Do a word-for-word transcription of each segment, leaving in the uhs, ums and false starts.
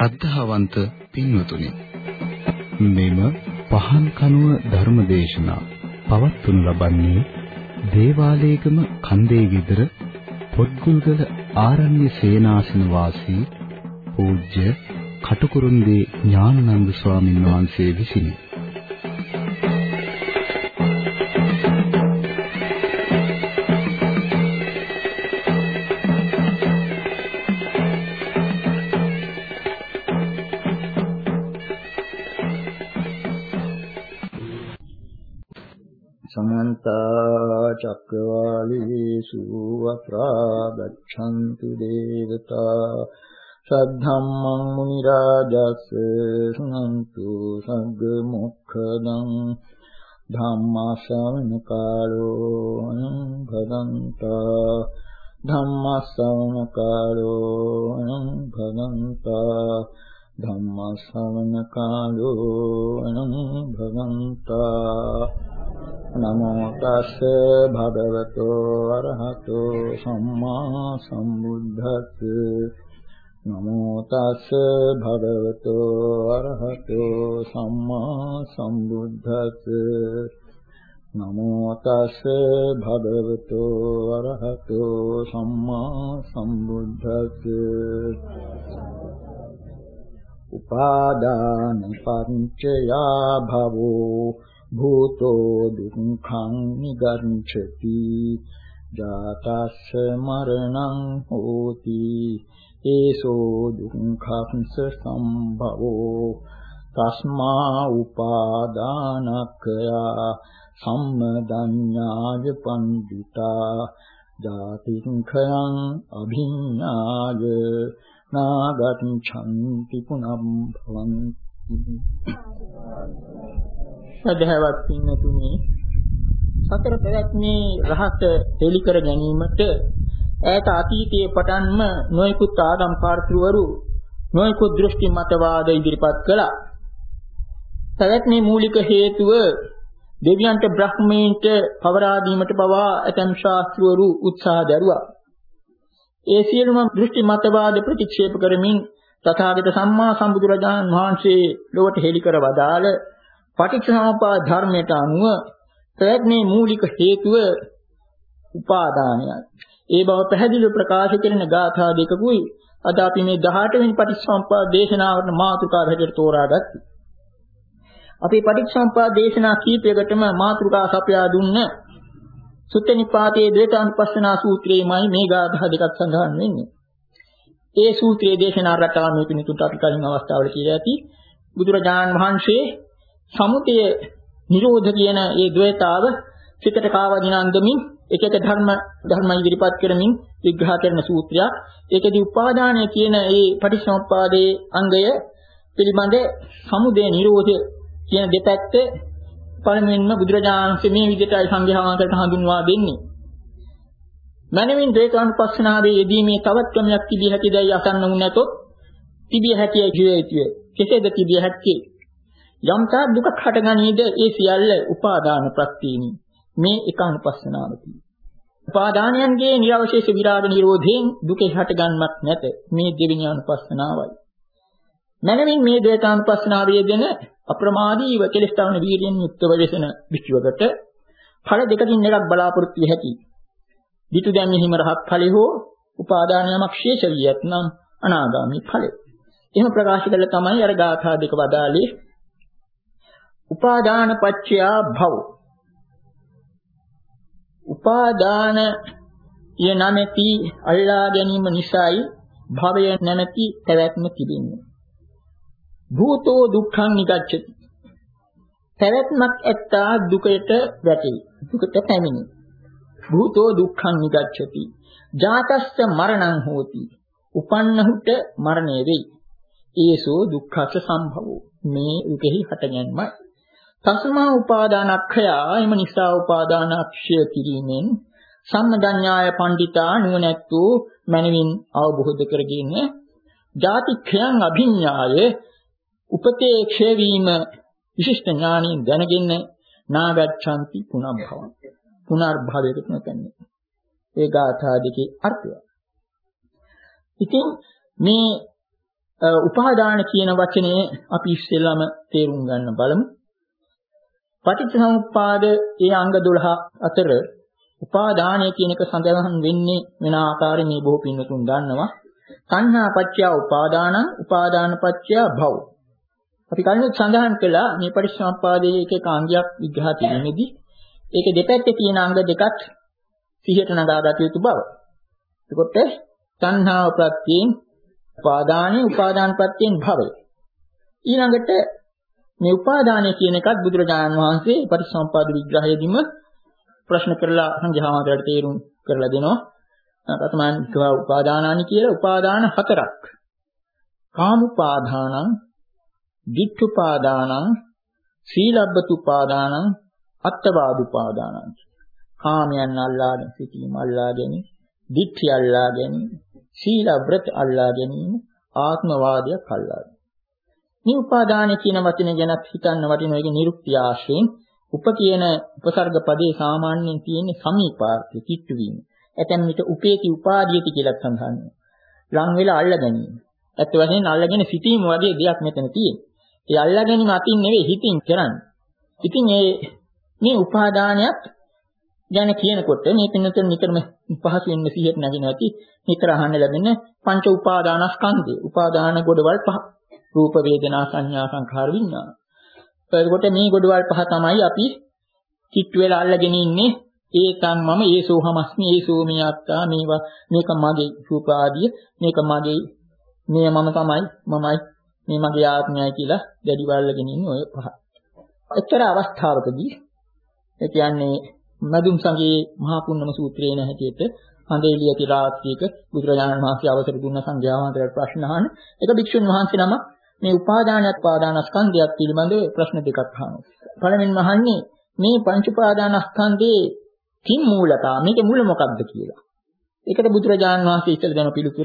ශ්‍රද්ධාවන්ත පින්වතුනි, මෙම පහන් කනුව ධර්මදේශනා පවත්වනු ලබන්නේ දේවාලේගම කන්දේ විතර පොත්ගුල්ගල ආරණ්‍ය සේනාසන වාසී පූජ්‍ය කටුකුරුන්දී ඥානানন্দ ස්වාමීන් වහන්සේ විසිනි. समन्त चक्रवालेषु अत्रा गच्छन्तु देवता श्रद्धम्मं मुनिराजस्य शृण्वन्तु सद्गुमुखदं धम्मश्रवण कालो भदन्ता धम्मश्रवण कालो भदन्ता धम्मश्रवण कालो भदन्ता नमो तस्से भगवतो अरहतो सम्मा सम्बुद्धस्से नमो तस्से भगवतो अरहतो सम्मा सम्बुद्धस्से नमो तस्से भगवतो अरहतो सम्मा सम्बुद्धस्से उपादान पंचया भवो भूतो दुःखं निगच्छति जातस्य मरणं होति एषो दुःखंस संभवो तस्मा उपादानकया सम्मदन्याय पंडिता जातिखयं अभिन्नाय नागच्छन्ति पुनः भवन्ति. සදහවත් පින්නතුනි, සතර පැවැත්මේ රහස හෙළි කර ගැනීමට ඈත අතීතයේ පටන්ම නොයෙකුත් ආගම් පාර්ශ්වවරු නොයෙකුත් දෘෂ්ටි මතවාද ඉදිරිපත් කළා. පැවැත්මේ මූලික හේතුව දෙවියන්ට බ්‍රහ්මීන්ට පවරා දීමට පවා ඇතැම් ශාස්ත්‍රවරු උත්සාහ දරුවා. ඒ සියලුම දෘෂ්ටි මතවාද ප්‍රතික්ෂේප කරමින් තථාගත සම්මා සම්බුදුරජාණන් වහන්සේ ලොවට හෙළි කර වදාළ පටිච්චසමුප්පාද ධර්මයට අනුව ප්‍රයත්නයේ මූලික හේතුව උපාදානයයි. ඒ බව පැහැදිලිව ප්‍රකාශ කරන ගාථා දෙකකුයි අද අපි මේ දහඅට වෙනි පටිච්චසමුප්පාද දේශනාවට මාතෘකාව හැටියට තෝරාගත්තේ. අපි පටිච්චසමුප්පාද දේශනා කීපයකටම මාතෘකා සපයා දුන්න සුත්ත නිපාතයේ ද්වේතානුපස්සනා සූත්‍රයේමයි මේ ගාථා දෙකක් සඳහන් වෙන්නේ. ඒ සූත්‍රයේ දේශනා රටාව මේ පිණිසුට අපි කලින් අවස්ථාවල කියලා ඇති. බුදුරජාණන් වහන්සේ සමුදය නිරෝධ කියන ඒ ද්වේතාව සිතට කාවදිනන්දමින් එක එක ධර්ම ධර්ම ඉදිරිපත් කරමින් විග්‍රහ කරන සූත්‍රයක්. ඒකදී උපාදානය කියන ඒ පටිච්චසමුප්පාදයේ අංගය පිළිබඳ සමුදය නිරෝධ කියන දෙපැත්ත පළමුවෙන්ම බුදුරජාණන් වහන්සේ මේ විදිහටයි සංඝයා වහන්සේට හඳුන්වා දෙන්නේ. මනමින් ද්වේතානුපස්සනාවේ යෙදීමේ තවත් ක්‍රමයක් තිබිය හැකිදයි අසන්න වුණ නැතොත් තිබිය හැකියි කිය යුතුය. කෙසේද තිබිය හැක්කේ? යම්තා දුකක් හටගනීද ඒ සියල්ල උපාදාන ප්‍රත්‍යීනි. මේ ඒකානුපස්සනාවකි. උපාදානයන්ගේ නිරවශේෂ විරාග නිරෝධයෙන් දුකේ හටගන්මක් නැත. මේ දෙවෙනි අනුපස්සනාවයි. මනමින් මේ ද්වේතානුපස්සනාවේ දෙන අප්‍රමාදීව කෙලස්තාවන වීර්යෙන් යුක්තව වෙසෙන විචුවකට ඵල දෙකකින් එකක් බලාපොරොත්තු විය හැකියි. ditu දැන් හිම රහත් ඵලෙ හෝ උපාදානයමක් ශේෂ වියත් නම් අනාගාමී ඵලෙ. එහෙම ප්‍රකාශ කළ තමයි අර ගාථා දෙක වදාළේ. උපාදාන පච්චයා භව. උපාදාන ය නැමැති අල්ලා ගැනීම නිසායි භවය නැමැති පැවැත්ම තිබෙන්නේ. භූතෝ දුක්ඛං නිගච්ඡති. පැවැත්මක් ඇත්තා දුකට වැටේ. දුකට පැමිණේ. භූතෝ දුක්ඛං නිගච්ඡති. ජාතස්ස මරණං හෝති. උපන්නහුට මරණය වෙයි. ඒසෝ දුක්ඛස්ස සම්භවෝ. මේ උකෙහි හටගැන්මයි. තස්මා උපාදානක්ඛයා එම නිසා උපාදානක්ෂය කිරීමෙන් සම්මදඤ්ඤාය පණ්ඩිතා නුවණැත්තෝ මනවින් අවබෝධ කරගෙන ජාතික්ඛයන් අභිඤ්ඤාය උපතේ ක්ෂය වීම විශිෂ්ට ඥානින් දැනගෙන නාගච්ඡanti පුනබ්භවං පුනර්භවයකට නොකන්නේ. ඒ ගාථා දෙකේ අර්ථය. ඉතින් මේ උපාදාන කියන වචනේ අපි ඉස්සෙල්ලාම තේරුම් ගන්න බලමු. පටිච්චසමුප්පාද ඒ අංග දොළහ අතර උපාදානය කියන එක සඳහන් වෙන්නේ වෙන ආකාරයෙන් මේ බොහෝ පින්වතුන් දන්නවා. තණ්හා පත්‍ය උපාදානං උපාදාන පත්‍ය භව. අපි කලින් සඳහන් කළා මේ පටිච්චසමුප්පාදයේ එක එක අංගයක් විග්‍රහ කිරීමේදී ඒක දෙපැත්තේ තියෙන අංග දෙකක් සිහියට නගාගත යුතු බව. එතකොට තණ්හාව ප්‍රත්‍යයෙන් උපාදානයේ උපාදාන ප්‍රත්‍යයෙන් භවය. ඊළඟට මේ උපාදානය කියන එකත් බුදුරජාණන් වහන්සේ පටිච්චසමුප්පාද විග්‍රහයේදීම ප්‍රශ්න කරලා සංඝයාමතරට තේරුම් කරලා දෙනවා. ප්‍රථමයෙන් කියවා උපාදානානි කියලා උපාදාන හතරක්. කාමුපාදානං, ditthුපාදානං, සීලබ්බතුපාදානං, අත්තවාදුපාදානං. කාමයන් අල්ලාගෙන සිටීම අල්ලා ගැනීම, ditthි අල්ලා ගැනීම, සීලව්‍රත අල්ලා ගැනීම, ආත්මවාදයක් අල්ලා ගැනීම. මේ උපාදාන කියන වචනේ ගැන හිතන්න වටින එක නිරුක්තිය ආශ්‍රයෙන් උප කියන උපසර්ග පදේ සාමාන්‍යයෙන් තියෙන්නේ සමීපාර්ථය කිට්ටු වීම. ඇතැම් විට උපේති උපාදීයති කියලා සඳහන් වෙනවා. ලං වෙලා අල්ලා ගැනීම. ඇත්ත වශයෙන්ම අල්ලාගෙන සිටීම වගේ දෙයක් මෙතන තියෙනවා. ඒ අල්ලා ගැනීම අතින් නෙවෙයි හිතින් කරන්නේ. ඉතින් මේ මේ උපාදානයක් ගැන කියනකොට මේ පින්නතර නිතරම පහසුවෙන් සිහියට නැගෙන ඇති නිතර අහන්න ලැබෙන පංච උපාදානස්කන්ධය. උපාදාන ගොඩවල් පහ. රූප වේදනා සංඥා සංඛාර විඥාන. එතකොට මේ ගොඩවල් පහ තමයි අපි කිට්ටු වෙලා අල්ලගෙන ඉන්නේ. ඒකම් මම ඒසෝහමස්මි ඒසෝ මේ අත්තා මේවා මේක මගේ රූප ආදිය මේක මගේ මේ මම තමයි මමයි මේ මගේ ආත්මයයි කියලා දැඩි වල්ලගෙන ඉන්නේ ඔය පහ. එච්චර අවස්ථාවකදී ඒ කියන්නේ මදුම් සංගේ මහා පුන්නම සූත්‍රයේ නැහැටියට හඳේලියති රාත්‍රියක බුදුරජාණන් වහන්සේ අවසර දුන්න සංඝයාමතරට ප්‍රශ්න අහන එක භික්ෂුන් වහන්සේ නම මේ උපාදානත් පාදානස්කන්ධයත් පිළිබඳව ප්‍රශ්න දෙකක් අහනවා. පළවෙනිම අහන්නේ මේ පංච උපාදානස්කන්ධේ කිම් මූලතා මේකේ මූල මොකක්ද කියලා. ඒකට බුදුරජාණන් වහන්සේ ඉස්සෙල් දෙන පිළිතුර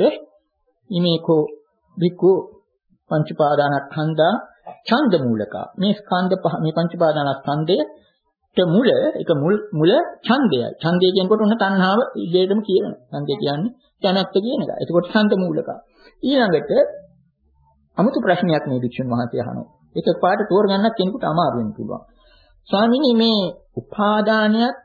ඉමේකෝ විකෝ පංච උපාදානස්කන්ධා ඡන්ද මූලකා. මේ ස්කන්ධ පහ මේ පංච උපාදානස්කන්ධයට මුල ඒක මුල් මුල ඡන්දයයි. ඡන්දය කියනකොට උන තණ්හාව ඉලෙදම කියනවා. ඡන්දය කියන්නේ කැමැත්ත කියන එක. ඒකකොට ඡන්ද මූලකා. ඊළඟට අමුතු ප්‍රශ්නයක් මේ වික්ෂුන් වහන්සේ අහනවා. ඒක පාට තෝරගන්නත් කෙනෙකුට අමාරු වෙන්න පුළුවන්. ස්වාමීනි මේ උපාදානයත්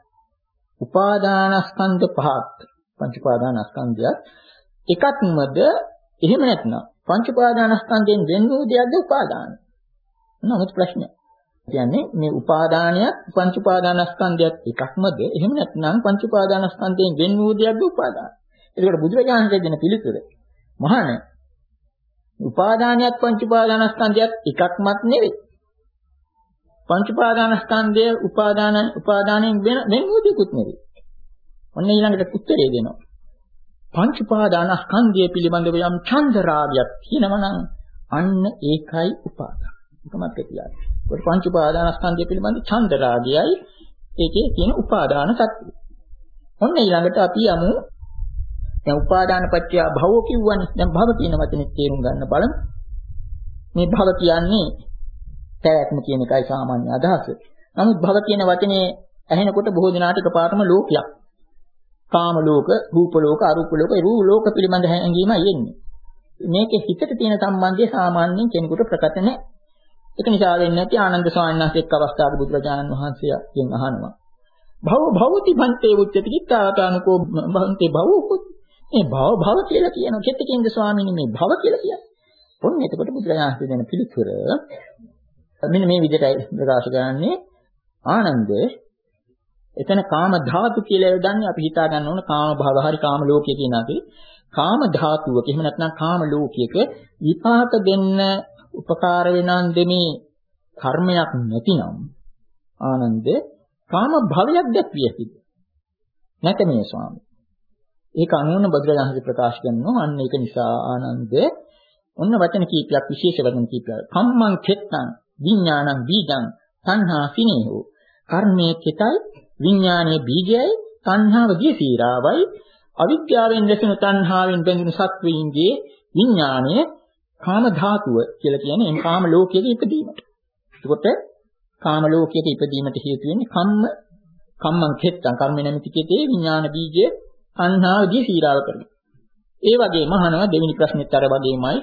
උපාදානස්කන්ධ පහක් පංච උපාදානස්කන්ධයත් එකක්මද එහෙම නැත්නම් පංච උපාදානස්කන්ධයෙන් වෙන වූ දෙයක්ද උපාදාන? නමුත් ප්‍රශ්නය. කියන්නේ මේ උපාදානයත් පංච උපාදානස්කන්ධයත් එකක්මද එහෙම නැත්නම් පංච උපාදානස්කන්ධයෙන් වෙන වූ දෙයක්ද උපාදාන? ඒකට බුදුරජාණන් දෙන පිළිතුර මහාන උපාදානයත් පංච උපාදානස්කන්ධයත් එකක්මත් නෙවෙයි. පංච උපාදානස්කන්ධය උපාදාන උපාදානයෙන් වෙන වෙන වූ දෙයක්ුත් නෙවෙයි. ඔන්න ඊළඟට උත්තරේ දෙනවා. පංච උපාදානස්කන්ධය පිළිබඳව යම් ඡන්ද රාගයක් කියනවනම් අන්න ඒකයි උපාදාන. ඒකමත් කියලා. ඒක පංච උපාදානස්කන්ධය පිළිබඳ ඡන්ද රාගයයි ඒකේ තියෙන උපාදාන සත්‍යය. ඔන්න ඊළඟට අපි යමු දැන් උපාදාන පත්‍ය භව කිව්වනේ. දැන් භව කියන වචනේ තේරුම් ගන්න බලමු. මේ භව කියන්නේ පැවැත්ම කියන එකයි සාමාන්‍ය අදහස. නමුත් භව කියන වචනේ ඇහෙනකොට බොහෝ දෙනාට එකපාරටම ලෝකයක්. කාම ලෝක, රූප ලෝක, අරූප ලෝක, ඒ රූප ලෝක පිළිබඳ හැඟීමයි එන්නේ. මේකේ හිතට තියෙන සම්බන්ධය සාමාන්‍යයෙන් කෙනෙකුට ප්‍රකට නැහැ. ඒක නිසා වෙන්නේ නැති ආනන්ද ස්වාමීන් වහන්සේ එක් අවස්ථාවක බුදුරජාණන් වහන්සේගෙන් අහනවා. භව භවති භන්තේ උච්චති කිත්තාකානුකෝ භන්තේ භවෝ. මේ භව භව කියලා කියනවා. කෙතකින්ද ස්වාමීනි මේ භව කියලා කියන්නේ? ඔන්න එතකොට බුදුරජාණන් වහන්සේ දෙන පිළිතුර මෙන්න මේ විදිහටයි ප්‍රකාශ කරන්නේ. ආනන්ද එතන කාම ධාතු කියලා යොදන්නේ අපි හිතා ගන්න ඕන කාම භව හරි කාම ලෝකය කියන අපි කාම ධාතුවක එහෙම නැත්නම් කාම ලෝකයක විපාක දෙන්න උපකාර වෙනන් දෙමේ කර්මයක් නැතිනම් ආනන්ද කාම භවයක් දැක්විය හැකිද නැත මේ ස්වාමී. ඒක අනුන බුදුරජාණන් ප්‍රකාශ කරනවා. අන්න ඒක නිසා ආනන්ද ඔන්න වචන කීපයක් විශේෂ වචන කීපයක්. කම්මං කෙත්තං විඥානං බීජං තණ්හා සිනේහෝ. කර්මයේ කෙතයි විඥානයේ බීජයයි තණ්හාව දියසීරාවයි අවිද්‍යාවෙන් දැසෙන තණ්හාවෙන් බැඳුණු සත්වයින්ගේ විඥානය කාම ධාතුව කියලා කියන්නේ එම් කාම ලෝකයේ ඉපදීමට. එතකොට කාම ලෝකයේ ඉපදීමට හේතු වෙන්නේ කම්ම කම්මං කෙත්තං කර්ම නැමැති කෙතේ විඥාන බීජය තණ්හාව දියසීරාව කරනවා. ඒ වගේම අහනවා දෙවෙනි ප්‍රශ්නෙත් අර වගේමයි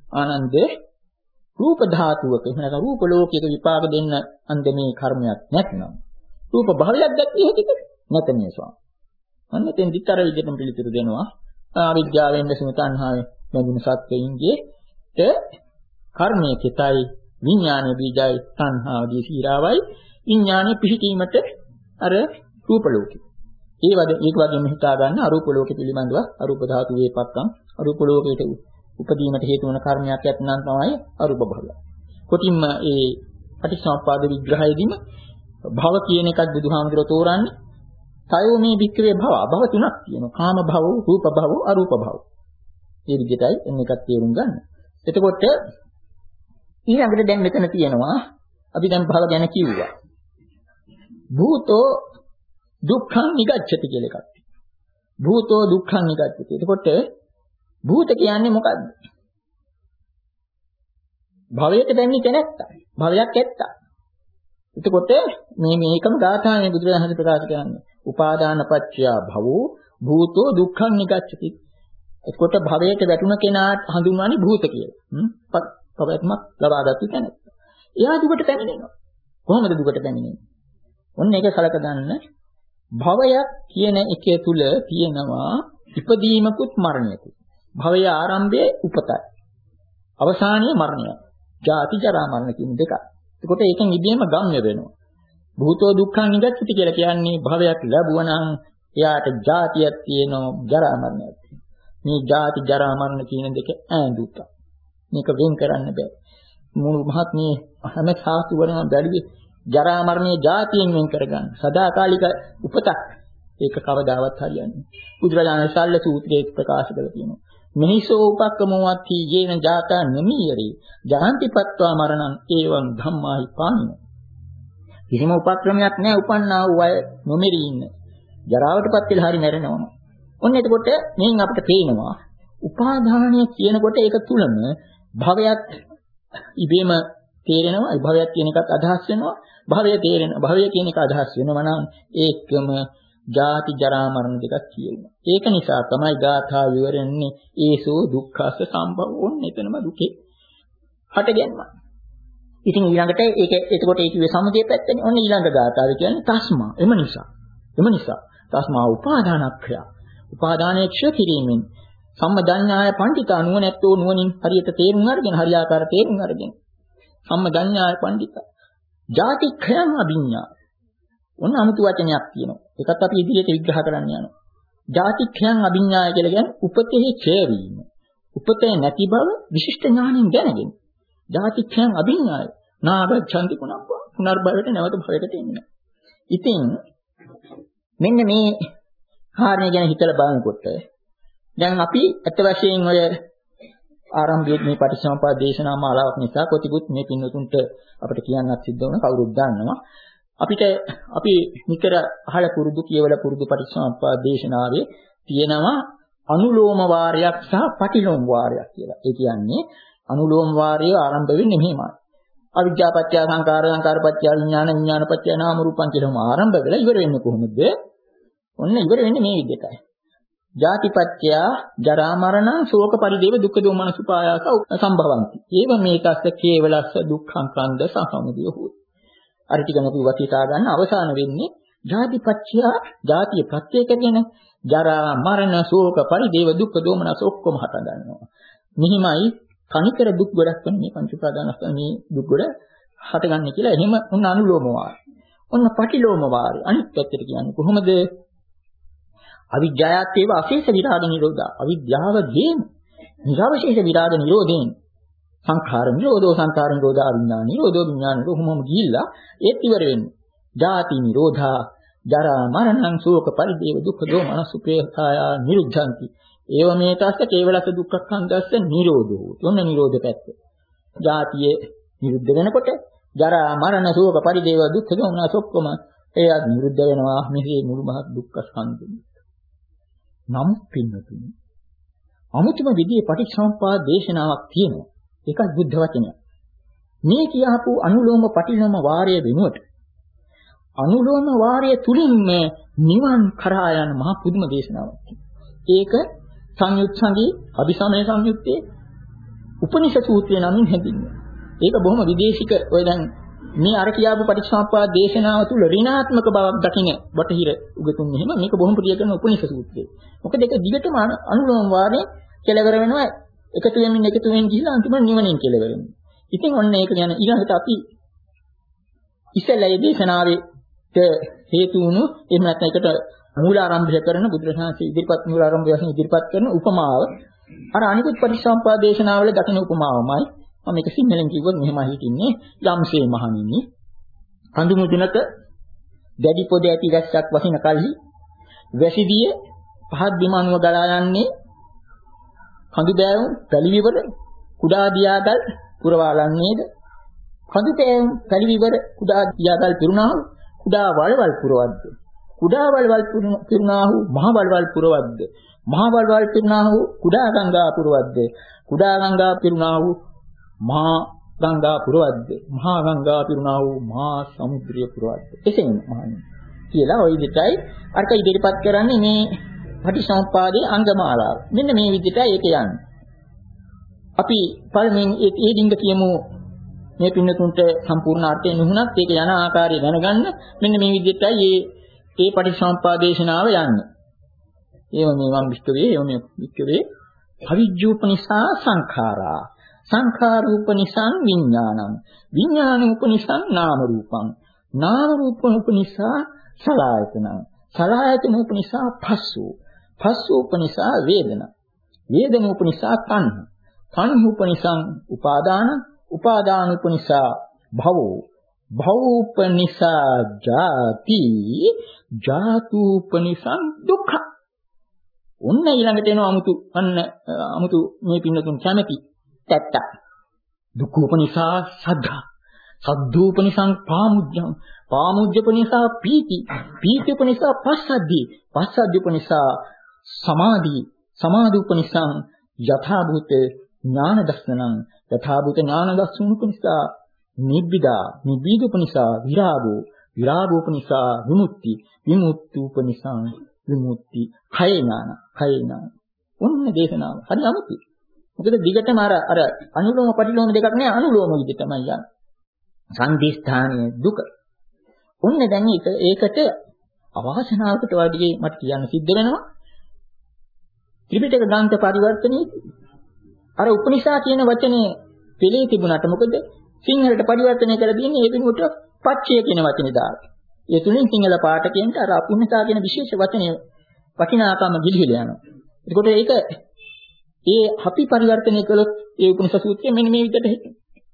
ආනන්ද රූප ධාතුවක එහෙම නැත්නම් රූප ලෝකයක විපාක දෙන්න අන්දමේ කර්මයක් නැත්නම් රූප භවයක් දැක්කේ හැකිද නැත මේ ස්වාමී. අන්න එතෙන් විතර විදිහටම පිළිතුරු දෙනවා. අවිද්‍යාවෙන් නැසුණු තණ්හාවෙන් බැඳුණු සත්වයින්ගේ ත කර්මයේ කිතයි විඥානයේ බීජයි තණ්හාවදී සීරාවයි විඥානයේ පිහිටීමට අර රූප ලෝකේ. ඒ වගේ ඒක වගේම හිතා ගන්න අරූප ලෝකෙ පිළිබඳව අරූප ධාතු වේපක්කම් අරූප ලෝකයට උපදීමට හේතු වන කර්මයක් ඇතනම් තමයි අරූප භවය. කොටින්ම ඒ පටිච්චසමුප්පාද විග්‍රහයේදීම භව කියන එකත් බුදුහාමුදුරුවෝ තෝරන්නේ තයෝ මේ වික්‍රේ භව භව තුනක් තියෙනවා. කාම භව, රූප භව, අරූප භව. මේ විදිහටයි එන්න එකක් තේරුම් ගන්න. එතකොට ඊළඟට දැන් මෙතන තියෙනවා අපි දැන් භව ගැන කිව්වා. භූතෝ දුක්ඛං නිගච්ඡති කියලා එකක්. භූතෝ දුක්ඛං නිගච්ඡති. එතකොට භූත කියන්නේ මොකද්ද? භවයට දැන්නේ තැනැත්තා. භවයක් ඇත්තා. එතකොට මේ මේකම ගාථාවේ බුදුරජාණන් වහන්සේ ප්‍රකාශ කරන්නේ උපාදාන පත්‍ය භවෝ භූතෝ දුක්ඛං නිගච්ඡති. එතකොට භවයට වැටුණ කෙනාට හඳුන්වන්නේ භූත කියලා. හ්ම්. පවත්මක් ලබාගත්තු තැනැත්තා. එයා දුකට පැමිණෙනවා. කොහොමද දුකට පැමිණෙන්නේ? ඔන්න ඒක සලක ගන්න. භවයක් කියන එකේ තුල තියෙනවා ඉපදීමකුත් මරණයකුත්. භවයේ ආරම්භයේ උපතයි. අවසානයේ මරණය. ජාති ජරා මරණ කියන දෙක. එතකොට ඒකෙන් ඉබේම ගම්ම්‍ය වෙනවා. භූතෝ දුක්ඛං නිගච්ඡති කියලා කියන්නේ භවයක් ලැබුවා නම් එයාට ජාතියක් තියෙනවා ජරා මරණයක් තියෙනවා. මේ ජාති ජරා මරණ කියන දෙක ඈඳුත. මේක වෙන් කරන්න බෑ. මුළු මහත් මේ හැම සාස්තු වරම බැලුවේ ජරා මරණයේ ජාතියෙන් වෙන් කරගන්න. සදාකාලික උපතක්. ඒක කවදාවත් හරියන්නේ. බුදුරජාණන් ශල්ල සූත්‍රයේ ප්‍රකාශ කරලා තියෙනවා. මෙහිසෝ උපක්කමෝවත්ති යේන ජාතා නමීයරේ ජාන්තිපත්වා මරණං ඒවං ධම්මාහි පානින. කිසිම උපක්‍රමයක් නැහැ උපන්නා වූ අය නොමෙරී ඉන්න. ජරාවටපත් වෙලා හරි මැරෙනවා. ඔන්න එතකොට මෙයින් අපිට පේනවා උපාදානය කියනකොට ඒක තුලම භවයක් ඉබේම තේරෙනවා. ඒ භවයක් කියන එකත් අදහස් වෙනවා. භවය තේරෙන භවය කියන එක අදහස් වෙනවා නම් ඒකම ජාති ජරා මරණ දෙකක් කියනවා. ඒක නිසා තමයි ගාථා විවරන්නේ ඒසෝ දුක්ඛස්ස සම්භව ඕන්න එතනම දුකේ හටගන්නවා. ඉතින් ඊළඟට ඒක එතකොට ඒ කිව්වේ සමුදය පැත්තනේ. ඔන්න ඊළඟ ගාථාව කියන්නේ තස්මා. එම නිසා. එම නිසා තස්මා උපාදානක්ඛය. උපාදානයේ ක්ෂය කිරීමෙන් සම්මදඤ්ඤාය පඬිතා නුවණැත්තෝ නුවණින් හරියට තේරුම් අරගෙන හරියාකාර තේරුම් අරගෙන සම්මදඤ්ඤාය පඬිතා ජාතික්ඛයං අභිඤ්ඤා. ඔන්න අමුතු වචනයක් තියෙනවා. ඒකත් අපි ඉදිරියට විග්‍රහ කරන්න යනවා. ජාතික්ඛයන් අභිඥාය කියලා කියන්නේ උපතේ ඡය වීම. උපතේ නැති බව විශිෂ්ට ඥාණයෙන් දැනගෙන. ජාතික්ඛයන් අභිඥාය නාගච්ඡන්ති පුනබ්බ පුනර්භවයට නැවත භවයට එන්නේ. ඉතින් මෙන්න මේ කාරණේ ගැන හිතලා බලනකොට දැන් අපි අත වශයෙන් ඔය ආරම්භයේ මේ පටිච්චසමුප්පාද දේශනා මාලාවක් නිසා කොතිකුත් මේ පින්වතුන්ට අපිට කියන්නත් සිද්ධ වුණා කවුරුත් දන්නවා. අපිට අපි නිතර අහලා පුරුදු කියවලා පුරුදු පටිච්චසමුප්පාද දේශනාවේ තියෙනවා අනුලෝම වාරයක් සහ පටිලෝම වාරයක් කියලා. ඒ කියන්නේ අනුලෝම වාරය ආරම්භ වෙන්නේ මෙහෙමයි. අවිද්‍යා පත්‍ය සංකාර සංකාර පත්‍ය විඥාන විඥාන පත්‍ය නාම රූපං කියලාම ආරම්භ වෙලා ඉවර වෙන්නේ කොහොමද? ඔන්න ඉවර වෙන්නේ මේ විදිහටයි. ජාතිපත්‍ය ජරා මරණ ශෝක පරිදේව දුක්ඛ දෝමනස උපායාස සම්භවಂತಿ. ඒව මේකස්ස කේවලස්ස දුක්ඛං කන්ද සහමුදිය හොත්. අර ටිකම කිව්වා හිතා ගන්න අවසාන වෙන්නේ ජාතිපත්‍ය ජාතිය ප්‍රත්‍ය කරගෙන ජරා මරණ ශෝක පරිදේව දුක්ඛ දෝමනස ඔක්කොම හට ගන්නවා. මෙහිමයි කනිකර දුක් ගොඩක් වෙන මේ පංච උපාදානස්කන්ධ මේ දුක් ගොඩ හටගන්නේ කියලා එහෙම උන් අනුලෝම වාරය. ඔන්න පටිලෝම වාරය. අනිත් පැත්තට කියන්නේ කොහොමද? අවිජ්ජායත් ඒව අශේෂ විරාග නිරෝධා. අවිද්‍යාව දේන. නිරවශේෂ විරාග නිරෝධයෙන් සංඛාර නිරෝධෝ සංඛාර නිරෝධා විඥාන නිරෝධෝ විඥාන නිරෝධොම ගිහිල්ලා ඒත් ඉවර වෙන්නේ. ජාති නිරෝධා ජරා මරණං ශෝක පරිදේව දුක්ඛ දෝමනස් උපේක්ඛාය නිරුද්ධಂತಿ. ඒව මේකස්ස කේවලස දුක්ඛ කන්දස්ස නිරෝධෝ. ඔන්න නිරෝධ පැත්ත. ජාතිය නිරුද්ධ වෙනකොට ජරා මරණ ශෝක පරිදේව දුක්ඛ දෝමනස් ඔක්කොම ඒත් නිරුද්ධ වෙනවා. මෙහි මුළු මහත් දුක්ඛ ස්කන්ධය. නම් පින්නතුනි අමුතුම විදිහේ පටිච්චසමුප්පාද දේශනාවක් තියෙනවා. ඒකත් බුද්ධ වචනයක්. මේ කියහපු අනුලෝම පටිලෝම වාරය වෙනුවට අනුලෝම වාරය තුලින්ම නිවන් කරා යන මහ පුදුම දේශනාවක්. ඒක සංයුත් සංගී අபிසමය සංයුත්තේ උපනිෂද් සූත්‍රය නමින් හැඳින්වෙනවා. ඒක බොහොම විදේශික ඔය දැන් මේ අර කියාපු පටිච්චසමුප්පාද දේශනාව තුළ ඍණාත්මක බවක් දකින්න බටහිර උගතුන් එහෙම මේක බොහොම ප්‍රිය කරන උපනිෂද් සූත්‍රය. මොකද ඒක දිගටම අනුලෝම වාරේ කෙලවර වෙනවා එකතු වෙමින් එකතු වෙමින් ගිහිලා අන්තිමට නිවනින් කෙලවර වෙනවා. ඉතින් ඔන්න ඒක ගැන ඊළඟට අපි ඉස්සෙල්ලා මේ දේශනාවට හේතු වුණු එහෙම නැත්නම් ඒකට මූලාරම්භය කරන බුදුරජාණන්සේ ඉදිරිපත් මූලාරම්භය වශයෙන් ඉදිරිපත් කරන උපමාව අර අනිකුත් පටිච්චසමුප්පාද දේශනාවල දකින උපමාවමයි. මම මේක සිංහලෙන් කිව්වොත් මෙහෙමයි හිටින්නේ යම්සේ මහණෙනි කඳු මුදුනක දැඩි පොද ඇති රැස්සක් වහින කල්හි වැසිදිය පහත් බිමනුව ගලා යන්නේ කඳු බෑවුම් පැලිවිවර කුඩා දියාගල් පුරවාලන්නේද කඳු තෑම් පැලිවිවර කුඩා දියාගල් පිරුණාහු කුඩා වල්වල් පුරවද්ද කුඩා වල්වල් පිරුණාහු මහ වල්වල් පුරවද්ද මහ වල්වල් පිරුණාහු කුඩා ගංගා පුරවද්ද කුඩා ගංගා පිරුණාහු මහා ගංගා පුරවද්ද මහා ගංගා පිරුණාහු මහා සමුද්‍රය පුරවද්ද එසේම මහණෙනි කියලා ওই විදිහටයි අර්ථ ඉදිරිපත් කරන්නේ මේ පටිච්චසමුප්පාදයේ අංගමාලාව. මෙන්න මේ විදිහටයි ඒක යන්නේ. අපි පළමුවෙන් ඒ ඩිංග කියමු මේ පින්නතුන්ට සම්පූර්ණ අර්ථය නුහුණත් ඒක යන ආකාරය දැනගන්න මෙන්න මේ විදිහටයි මේ ඒ පටිච්චසමුප්පාද දේශනාව යන්නේ. ඒව මේ වම් විස්තරේ ඒව මේ විස්තරේ අවිජ්ජූපනිසා සංඛාරා සංඛාරූපනිසං විඥානං විඥානූපනිසං නාම රූපං නාම රූපෝපනිසා සලආයතනං සලආයතනෝපනිසා පස්සෝ පස්සෝපනිසා වේදන වේදනෝපනිසා තණ්හ තණ්හෝපනිසං උපාදාන උපාදානෝපනිසා භවෝ භවෝපනිසා ජාති ජාතූපනිසං දුක්ඛ. ඔන්න ඊළඟට එනවා 아무තු අන්න 아무තු මේ පින්නතුන් කැමැති තත්ත දුක්ඛෝපනිසා සද්ධා සද්දූපනිසං පාමුජ්ජං පාමුජ්ජපනිසා පීති පීතිපනිසා පස්සද්ධි පස්සද්ධිපනිසා සමාධි සමාධිපනිසං යථාභූත ඥාන දස්සනං යථාභූත ඥාන දස්සනුපනිසා නිබ්බිදා නිබ්බිදුපනිසා විරාගෝ විරාගෝපනිසා විමුක්ති විමුක්තිඋපනිසං විමුක්ති කය ඥාන කය ඥාන. ඔන්න දේශනාව හරි අමුතුයි. මොකද දිගටම අර අර අනුලෝම පටිලෝම දෙකක් නෑ අනුලෝම විදිහ තමයි යන්නේ. සංදිස්ථානීය දුක. ඔන්න දැන් ඒක ඒකට අවාසනාවකට වගේ මට කියන්න සිද්ධ වෙනවා. ත්‍රිපිටක ග්‍රන්ථ පරිවර්තනයේ අර උපනිෂා කියන වචනේ පෙළේ තිබුණාට මොකද සිංහලට පරිවර්තනය කරලා තියෙන්නේ ඒ වෙනුවට පච්චය කියන වචනේ දාලා. ඒ තුලින් සිංහල පාඨකයන්ට අර අපුන්නතා කියන විශේෂ වචනේ වටිනාකම ගිලිහිලා යනවා. ඒකට ඒක ඒ අපි පරිවර්තනය කළොත් ඒ උපනිෂා සූත්‍රය මෙන්න මේ විදිහට හිටිනවා.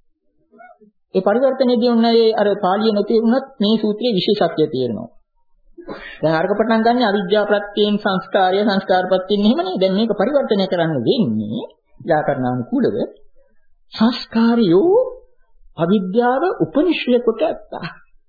ඒ පරිවර්තනයේදී ඔන්න ඒ අර පාළිය නොතේරුණත් මේ සූත්‍රයේ විශේෂත්වය තේරෙනවා. දැන් අරක පටන් ගන්න අවිද්‍යා ප්‍රත්‍යයෙන් සංස්කාරය සංස්කාර ප්‍රත්‍යයෙන් එහෙමනේ. දැන් මේක පරිවර්තනය කරන්න වෙන්නේ ව්‍යාකරණානුකූලව සංස්කාරයෝ අවිද්‍යාව උපනිශ්‍රය කොට ඇත්තා.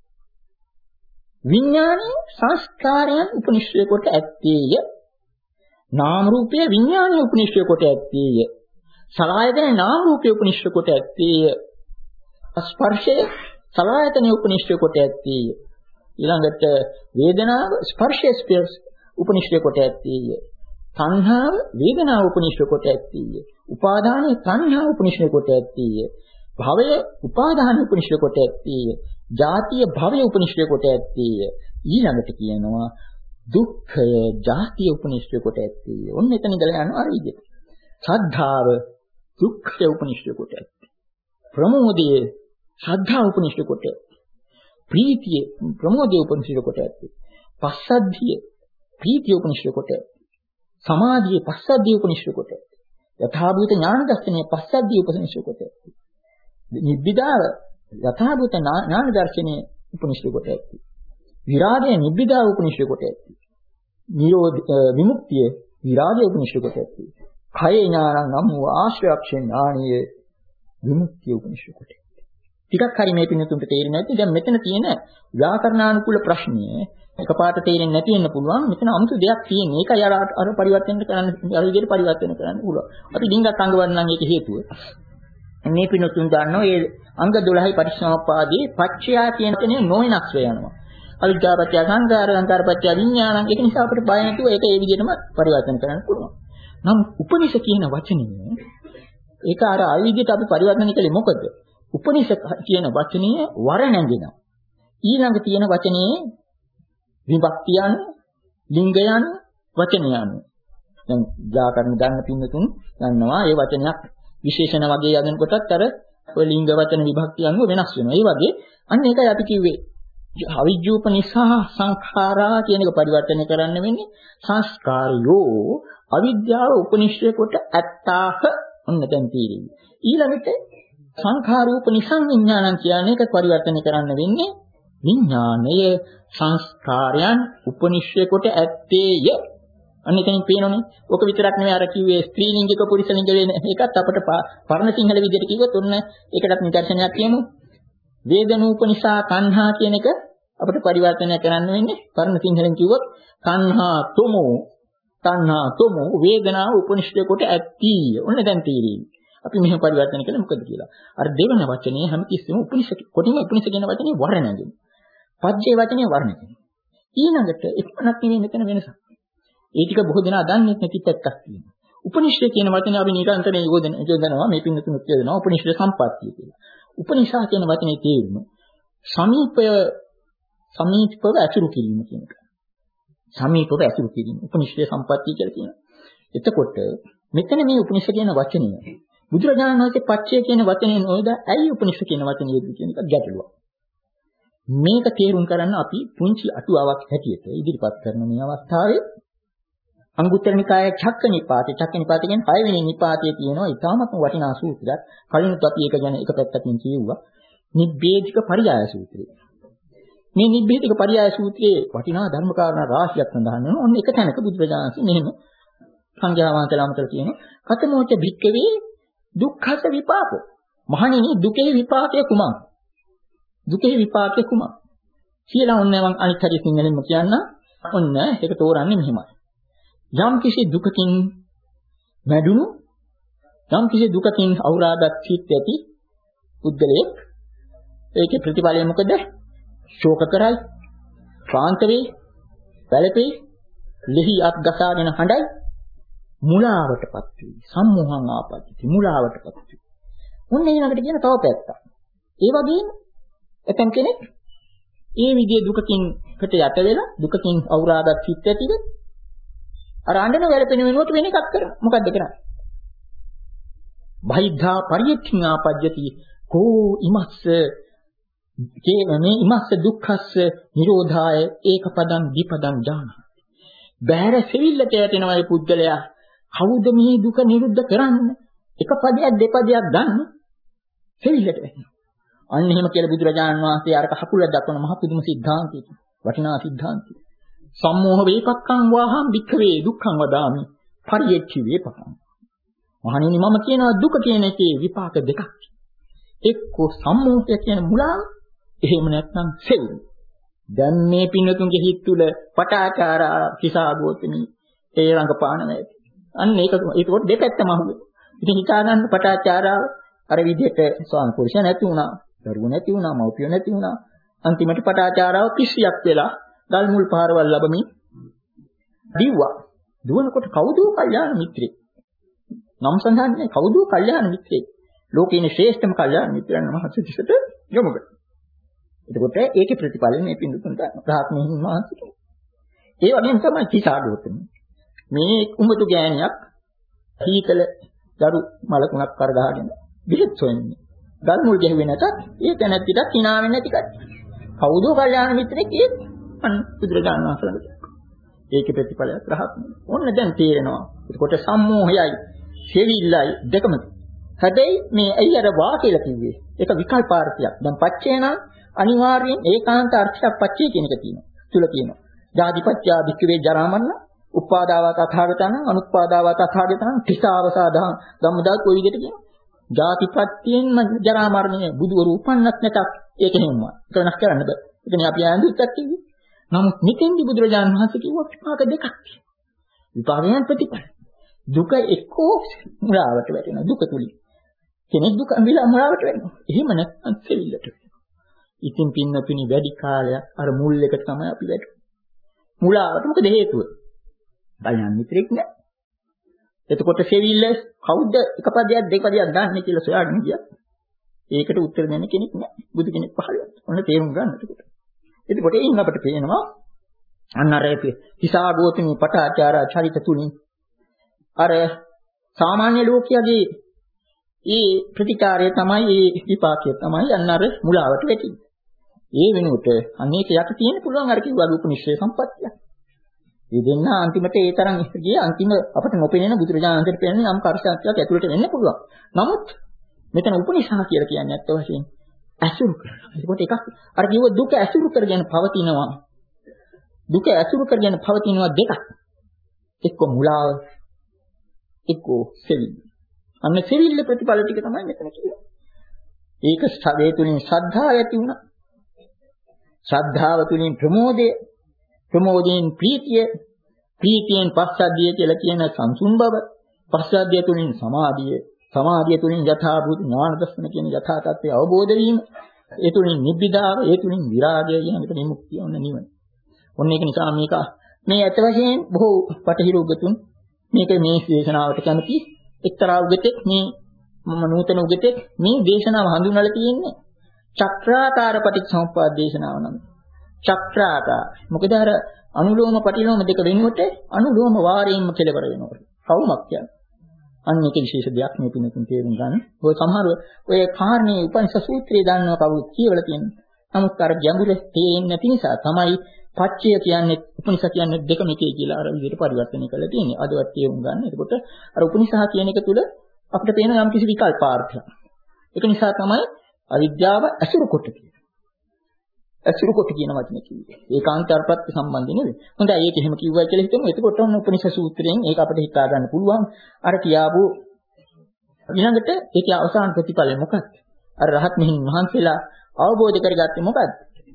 විඥානය සංස්කාරයන් උපනිශ්‍රය කොට ඇත්තේය. නාම රූපය විඥානය උපනිශ්‍රය කොට ඇත්තේය. සලආයතන නාම රූපය උපනිශ්‍රය කොට ඇත්තේය. ස්පර්ශය සලආයතන උපනිශ්‍රය කොට ඇත්තේය. ඊළඟට වේදනාව ස්පර්ශය උපනිශ්‍රය කොට ඇත්තේය. තණ්හාව වේදනාව උපනිශ්‍රය කොට ඇත්තේය. උපාදානය තණ්හාව උපනිශ්‍රය කොට ඇත්තේය. භවය උපාදාන උපනිශ්‍රය කොට ඇත්තේය. ජාතිය භවය උපනිශ්‍රය කොට ඇත්තේය. ඊළඟට කියනවා දුක්ඛය ජාතිය උපනිශ්‍රය කොට ඇත්තේය. ඔන්න එතන ඉඳලා යනවා අර විදිහට. ශ්‍රද්ධාව දුක්ඛය උපනිශ්‍රය කොට ඇත්තේ. ප්‍රමෝදය ශ්‍රද්ධාව උපනිශ්‍රය කොට ඇත්තේ. ප්‍රීතිය ප්‍රමෝදය උපනිශ්‍රය කොට ඇත්තේ. පස්සද්ධිය ප්‍රීතිය උපනිශ්‍රය කොට ඇත්තේ. සමාධිය පස්සද්ධිය උපනිශ්‍රය කොට ඇත්තේ. යථාභූත ඥාන දර්ශනය පස්සද්ධිය උපනිශ්‍රය කොට ඇත්තේ. නිබ්බිදාව යථාභූත ඥාන දර්ශනය උපනිශ්‍රය කොට ඇත්තේ. විරාගය නිබ්බිදාව උපනිශ්‍රය කොට ඇත්තේ. නිරෝධ විමුක්තිය විරාගය උපනිශ්‍රය කොට ඇත්තේ. කය ඥානං නම් වූ ආශ්‍රයක්ෂ ඥානීය විමුක්තිය උපනිශ්‍රය කොට ඇත්තේ. ටිකක් හරි මේ පින්නතුන්ට තේරෙන්නේ නැති දැන් මෙතන තියෙන ව්‍යාකරණානුකූල ප්‍රශ්නය එකපාරට තේරෙන්නේ නැති වෙන්න පුළුවන්. මෙතන අමුතු දෙයක් තියෙන්නේ. ඒකයි අර අර පරිවර්තන කරන්න අර විදිහට පරිවර්තන කරන්න පුළුවන්. අපි ඩිංගක් අංගවන්න නම් ඒක හේතුව. මේ පින්නතුන් දන්නවා මේ අංග දොළහයි පටිච්චසමුප්පාදයේ පච්චයා කියන තැනේ නොවෙනස් වේ යනවා. අවිද්‍යාපච්චය සංකාර සංකාරපච්චය විඥානං ඒක නිසා අපිට බය නැතුව ඒක ඒ විදිහටම පරිවර්තන කරන්න පුළුවන්. නම් උපනිෂ කියන වචනේ ඒක අර ආයුධයට අපි පරිවර්තනය කළේ මොකද? උපනිෂද කියන වචනේ වර නැගෙනවා. ඊළඟ තියෙන වචනේ විභක්තියන්, ලිංගයන්, වචනයන්. දැන් ව්‍යාකරණ ගන්න පින්නතුන් ගන්නවා ඒ වචනයක් විශේෂණ වගේ යදන කොටත් අර ඔය ලිංග වචන විභක්තියන් වෙනස් වෙනවා. ඒ වගේ අන්න ඒකයි අපි කිව්වේ අවිජ්ජූපනිසා සංඛාරා කියන එක පරිවර්තනය කරන්න වෙන්නේ සංස්කාරයෝ අවිද්‍යාව උපනිශ්‍රය කොට ඇත්තාහ ඔන්න දැන් තීරෙන්නේ. ඊළඟට සංඛාරූපනිසං විඥානං කියන එක පරිවර්තනය කරන්න වෙන්නේ විඥානය සංස්කාරයන් උපනිශ්‍රය කොට ඇත්තේය. අන්න එතනින් පේනෝනේ. ඔක විතරක් නෙවෙයි අර කිව්වේ ස්ත්‍රීලිංගික පුරුෂලිංග වෙන එකත් අපිට පරණ සිංහල විදිහට කිව්වොත් ඔන්න ඒකටත් නිදර්ශනයක් කියමු. වේදනූපනිසා තණ්හා කියන එක අපිට පරිවර්තනය කරන්න වෙන්නේ පරණ සිංහලෙන් කිව්වොත් තණ්හා තුමෝ තණ්හා තුමෝ වේදනාව උපනිශ්‍රය කොට ඇත්තීය. ඔන්න දැන් තීරෙන්නේ. අපි මෙහෙම පරිවර්තන කළේ මොකද කියලා. අර දෙවන වචනේ හැමතිස්සෙම උපනිෂද කොටිම උපනිෂද කියන වචනේ වර්ණ නැගෙන. පද්‍ය වචනේ වර්ණ නැගෙන. ඊළඟට එක්මනක් නෙවෙයි මෙතන වෙනසක්. ඒ ටික බොහෝ දෙනා දන්නේ නැති පැත්තක් තියෙනවා. උපනිෂද කියන වචනේ අපි නිරන්තරයෙන් යොදන යොදනවා මේ පින්නතුනුත් යොදනවා උපනිෂද සම්පත්තිය කියලා. උපනිෂා කියන වචනේ තේරුම සමීපය සමීපව ඇසුරු කිරීම කියන එක. සමීපව ඇසුරු කිරීම උපනිෂද සම්පත්තිය කියලා කියනවා. එතකොට මෙතන මේ උපනිෂද කියන වචනේ බුදුරජාණන් වහන්සේ පච්චය කියන වචනේ නෝද ඇයි උපනිෂද කියන වචනේ යෙදුවේ කියන එක ගැටලුවක්. මේක තේරුම් කරන්න අපි පුංචි අටුවාවක් හැටියට ඉදිරිපත් කරන මේ අවස්ථාවේ අංගුත්තර නිකායේ චක්ක නිපාතේ චක්ක නිපාතේ කියන්නේ පහ වෙනි නිපාතයේ තියෙනවා ඊටාමත්ම වටිනා සූත්‍රයක්. කලිනුත් අපි ඒක ගැන එක පැත්තකින් කියුවා. නිබ්බේධික පරියාය සූත්‍රය. මේ නිබ්බේධික පරියාය සූත්‍රයේ වටිනා ධර්ම කාරණා රාශියක් සඳහන් වෙනවා. ඔන්න එක තැනක බුදුරජාණන් වහන්සේ මෙහෙම සංඝයා වහන්සේලාමතර කියනවා කතමෝච භික්කවේ දුක්ඛස විපාකෝ. මහණෙනි දුකේ විපාකය කුමක්ද? දුකේ විපාකය කුමක්ද? කියලා ඔන්න මම අනිත් හරිය සිංහලෙන්ම කියන්න. ඔන්න ඒක තෝරන්නේ මෙහෙමයි. යම් කිසි දුකකින් මැඩුණු යම් කිසි දුකකින් අවුරාදක් සිත් ඇති පුද්ගලයෙක් ඒකේ ප්‍රතිඵලය මොකද? ශෝක කරයි, ශාන්ත වේ, වැළපේ, ලෙහි අත් ගසාගෙන හඬයි, මුලාවටපත් වේ. සම්මෝහං ආපත්‍ති මුලාවටපත් වේ. මොන්නේ ඊළඟට කියන තව පැත්තක්. ඒ වගේම එතන කෙනෙක් ඒ විදිහේ දුකකින් කට යට වෙලා දුකකින් අවුරාදක් සිත් ඇතිද අර අඬන වැළපෙන වෙනුවට වෙන එකක් කරනවා. මොකද්ද කරන්නේ? බහිද්ධා පරියච්ඡින් ආපජ්ජති කෝ ඉමස්ස කේවනේ ඉමස්ස දුක්ඛස්ස නිරෝධාය ඒකපදං දීපදං ඥාන. බහැර සෙවිල්ලට යටිනවා මේ පුද්ගලයා. කවුද මේ දුක නිරුද්ධ කරන්නේ? එක පදයක් දෙපදයක් ගන්න සෙවිල්ලට වෙනවා. අන්න එහෙම කියලා බුදුරජාණන් වහන්සේ අරක හකුල දක්වන මහ පුදුම සිද්ධාන්තය. වටිනා සිද්ධාන්තය. සම්මෝහ වේපක්ඛං වාහං වික්ඛවේ දුක්ඛං වදාමි පරියච්චි වේපකං. මහණෙනි මම කියනවා දුක කියන එකේ විපාක දෙකක්. එක්ක සම්මෝහය කියන මුලාව, එහෙම නැත්නම් සෙවිලි. දැන් මේ පින්නතුන්ගේ හිත තුල පටාචාරා කිසాగෝතමි ඒ රංගපාන නැති. අන්න ඒක ඒකෝට දෙපැත්තම අහුවේ. ඉතින් හිතා ගන්න පටාචාරාව අර විදිහට ස්වාමි පුරුෂය නැති වුණා, දරුවෝ නැති වුණා, මව්පියෝ නැති වුණා. අන්තිමට පටාචාරාව කිසියක් වෙලා ගල් මුල් පාරවල් ලැබමින් දිව්වා. දුවනකොට කවුද කල්යාණ මිත්‍රේ? නම් සඳහන්නේ කවුද කල්යාණ මිත්‍රේ? ලෝකේනේ ශ්‍රේෂ්ඨම කල්යාණ මිත්‍රයන් මහත්සිතට යොමු කරා. එතකොට ඒකේ ප්‍රතිඵලය මේ පින්දුතුන්ට ප්‍රාත්මීන් මහන්සියට. ඒ වගේම තමයි කිසాగෝතම. මේ කුඹතු ගෑණියක් සීතල දරු මලකුණක් කරගහගෙන බෙහෙත් සොයන්නේ. ගල් මුල් ගැහුවේ නැතත් ඒ තැනැත්තිට hina වෙන්නේ නැති කට්ටිය. කවුද කල්යාණ මිත්‍රෙක් කියන්නේ? අන්න බුදුරජාණන් වහන්සේ. ඒකේ ප්‍රතිඵලයක් රහත්. ඔන්න දැන් තේරෙනවා. ඒකට සම්මෝහයයි, සෙවිල්ලයි දෙකම. හැබැයි මේ ඇයි අර වා කියලා කිව්වේ? ඒක විකල්පාර්ථයක්. දැන් පච්චේ නම් අනිවාර්යෙන් ඒකාන්ත අර්ථයක් පච්චේ කියන එක තියෙනවා. තුල තියෙනවා. ජාතිපච්චා වික්‍රේ ජරාමරණ, උපාදාව තථාගතං, අනුත්පාදාව තථාගතං, තිසාවසාදා ධම්මදාත් කොයි විදිහට කියනවා? ජාතිපත්තියෙන් ජරා මරණය බුදුවරු උපන්නත් නැතත් ඒක නෙමෙයි. ඒක වෙනස් කරන්න බෑ. ඒකනේ අපි ආන්දිත් කිව්වේ. නමුත් මෙතෙන්දි බුදුරජාණන් වහන්සේ කිව්වා විපාක දෙකක් තියෙනවා. විපාකයන් ප්‍රතිඵල. දුක එක්කෝ මුලාවට වැටෙනවා. දුක තුලින්. කෙනෙක් දුක අඳිලා මුලාවට වෙනවා. එහෙම නැත්නම් සෙවිල්ලට වෙනවා. ඉතින් පින්නතුනි වැඩි කාලයක් අර මුල් එක තමයි අපි වැටෙන්නේ. මුලාවට මොකද හේතුව? කල්යාණ මිත්‍රෙක් නෑ. එතකොට සෙවිල්ල කවුද එක පදයක් දෙක පදයක් ගන්න කියලා සොයාගෙන ගියා. ඒකට උත්තර දෙන්න කෙනෙක් නැහැ. බුදු කෙනෙක් පහළ වෙනවා. ඔන්න තේරුම් ගන්න එතකොට. එතකොට එයින් අපිට පේනවා අන්න අර හිසාගෝතමී පටාචාර චරිත තුලින් අර සාමාන්‍ය ලෝකයේ ඒ ප්‍රතිකාරය තමයි ඒ විපාකය තමයි අන්න අර මුලාවට වැටෙන්නේ. ඒ වෙනුවට අනේක යට තියෙන පුළුවන් අර කිව්වා උපනිෂේ සම්පත්තිය. මේ දෙන්න අන්තිමට ඒ තරම් ඉස්සගිය අන්තිම අපට නොපෙනෙන බුදුරජාණන්ට පෙනෙන යම් කාර්යයක් ඇතුළට වෙන්න පුළුවන්. නමුත් මෙතන උපනිෂා කියලා කියන්නේ ඇත්ත වශයෙන් ඇසුරු කරනවා. ඒකට එකක් අර කිව්ව දුක ඇසුරු කරගෙන පවතිනවා. දුක ඇසුරු කරගෙන පවතිනවා දෙකක්. එක්ක මුලාව එක්ක සෙවිල්ල. අන්න සෙවිල්ල ප්‍රතිඵල ටික තමයි මෙතන කියන්නේ. ඒක සවේ තුලින් ශ්‍රද්ධාව ඇති වුණා. ශ්‍රද්ධාව තුලින් ප්‍රමෝදය, ප්‍රමෝදයෙන් ප්‍රීතිය, ප්‍රීතියෙන් පස්සද්ධිය කියලා කියන සංසුන් බව, පස්සද්ධිය තුලින් සමාධිය, සමාධිය තුලින් යථාභූත ඥාන දර්ශන කියන යථා තත්ත්වය අවබෝධ වීම, ඒ තුලින් නිබ්බිදාව, ඒ තුලින් විරාගය කියන එක විමුක්තිය වන නිවන. ඔන්න ඒක නිසා මේක මේ ඇත්ත වශයෙන් බොහෝ පටහිර උගතුන් මේක මේ දේශනාවට කැමති එක්තරා උගතෙක් මේ මම නූතන උගතෙක් මේ දේශනාව හඳුන්වලා තියෙන්නේ චක්‍රාකාර පටිච්චසමුප්පාද දේශනාව නම්. චක්‍රාකාර. මොකද අර අනුලෝම පටිලෝම දෙක වෙනුවට අනුලෝම වාරයෙන්ම කෙලවර වෙනවා. කවුමක් කියන්නේ. අන්න ඒක විශේෂ දෙයක් මේ පින්නකින් තේරුම් ගන්න. ඔය සමහර ඔය කාරණේ උපනිෂද් සූත්‍රයේ දන්නවා කවුරුත් කියවලා තියෙනවා. නමුත් අර ගැඹුර තේරෙන්නේ නැති නිසා තමයි පච්චය කියන්නේ උපනිෂද් කියන්නේ දෙකම එකයි කියලා අර විදිහට පරිවර්තනය කරලා තියෙන්නේ. අදවත් තේරුම් ගන්න. එතකොට අර උපනිෂද් කියන එක තුල අපිට පේන යම් කිසි විකල්පාර්ථයක්. ඒක නිසා තමයි අවිද්‍යාව ඇසුරු කොට කියන්නේ. ඇසුරු කොට කියන වචනේ කිව්වේ. ඒකාන්ත අර්ථප්‍රත්‍ය සම්බන්ධ නෙවෙයි. හොඳයි ඒක එහෙම කිව්වයි කියලා හිතමු. එතකොට ඔන්න උපනිෂද් සූත්‍රයෙන් ඒක අපිට හිතා ගන්න පුළුවන්. අර කියාපු ඊළඟට ඒකේ අවසාන ප්‍රතිඵලය මොකක්ද? අර රහත් මෙහින් වහන්සේලා අවබෝධ කරගත්තේ මොකක්ද?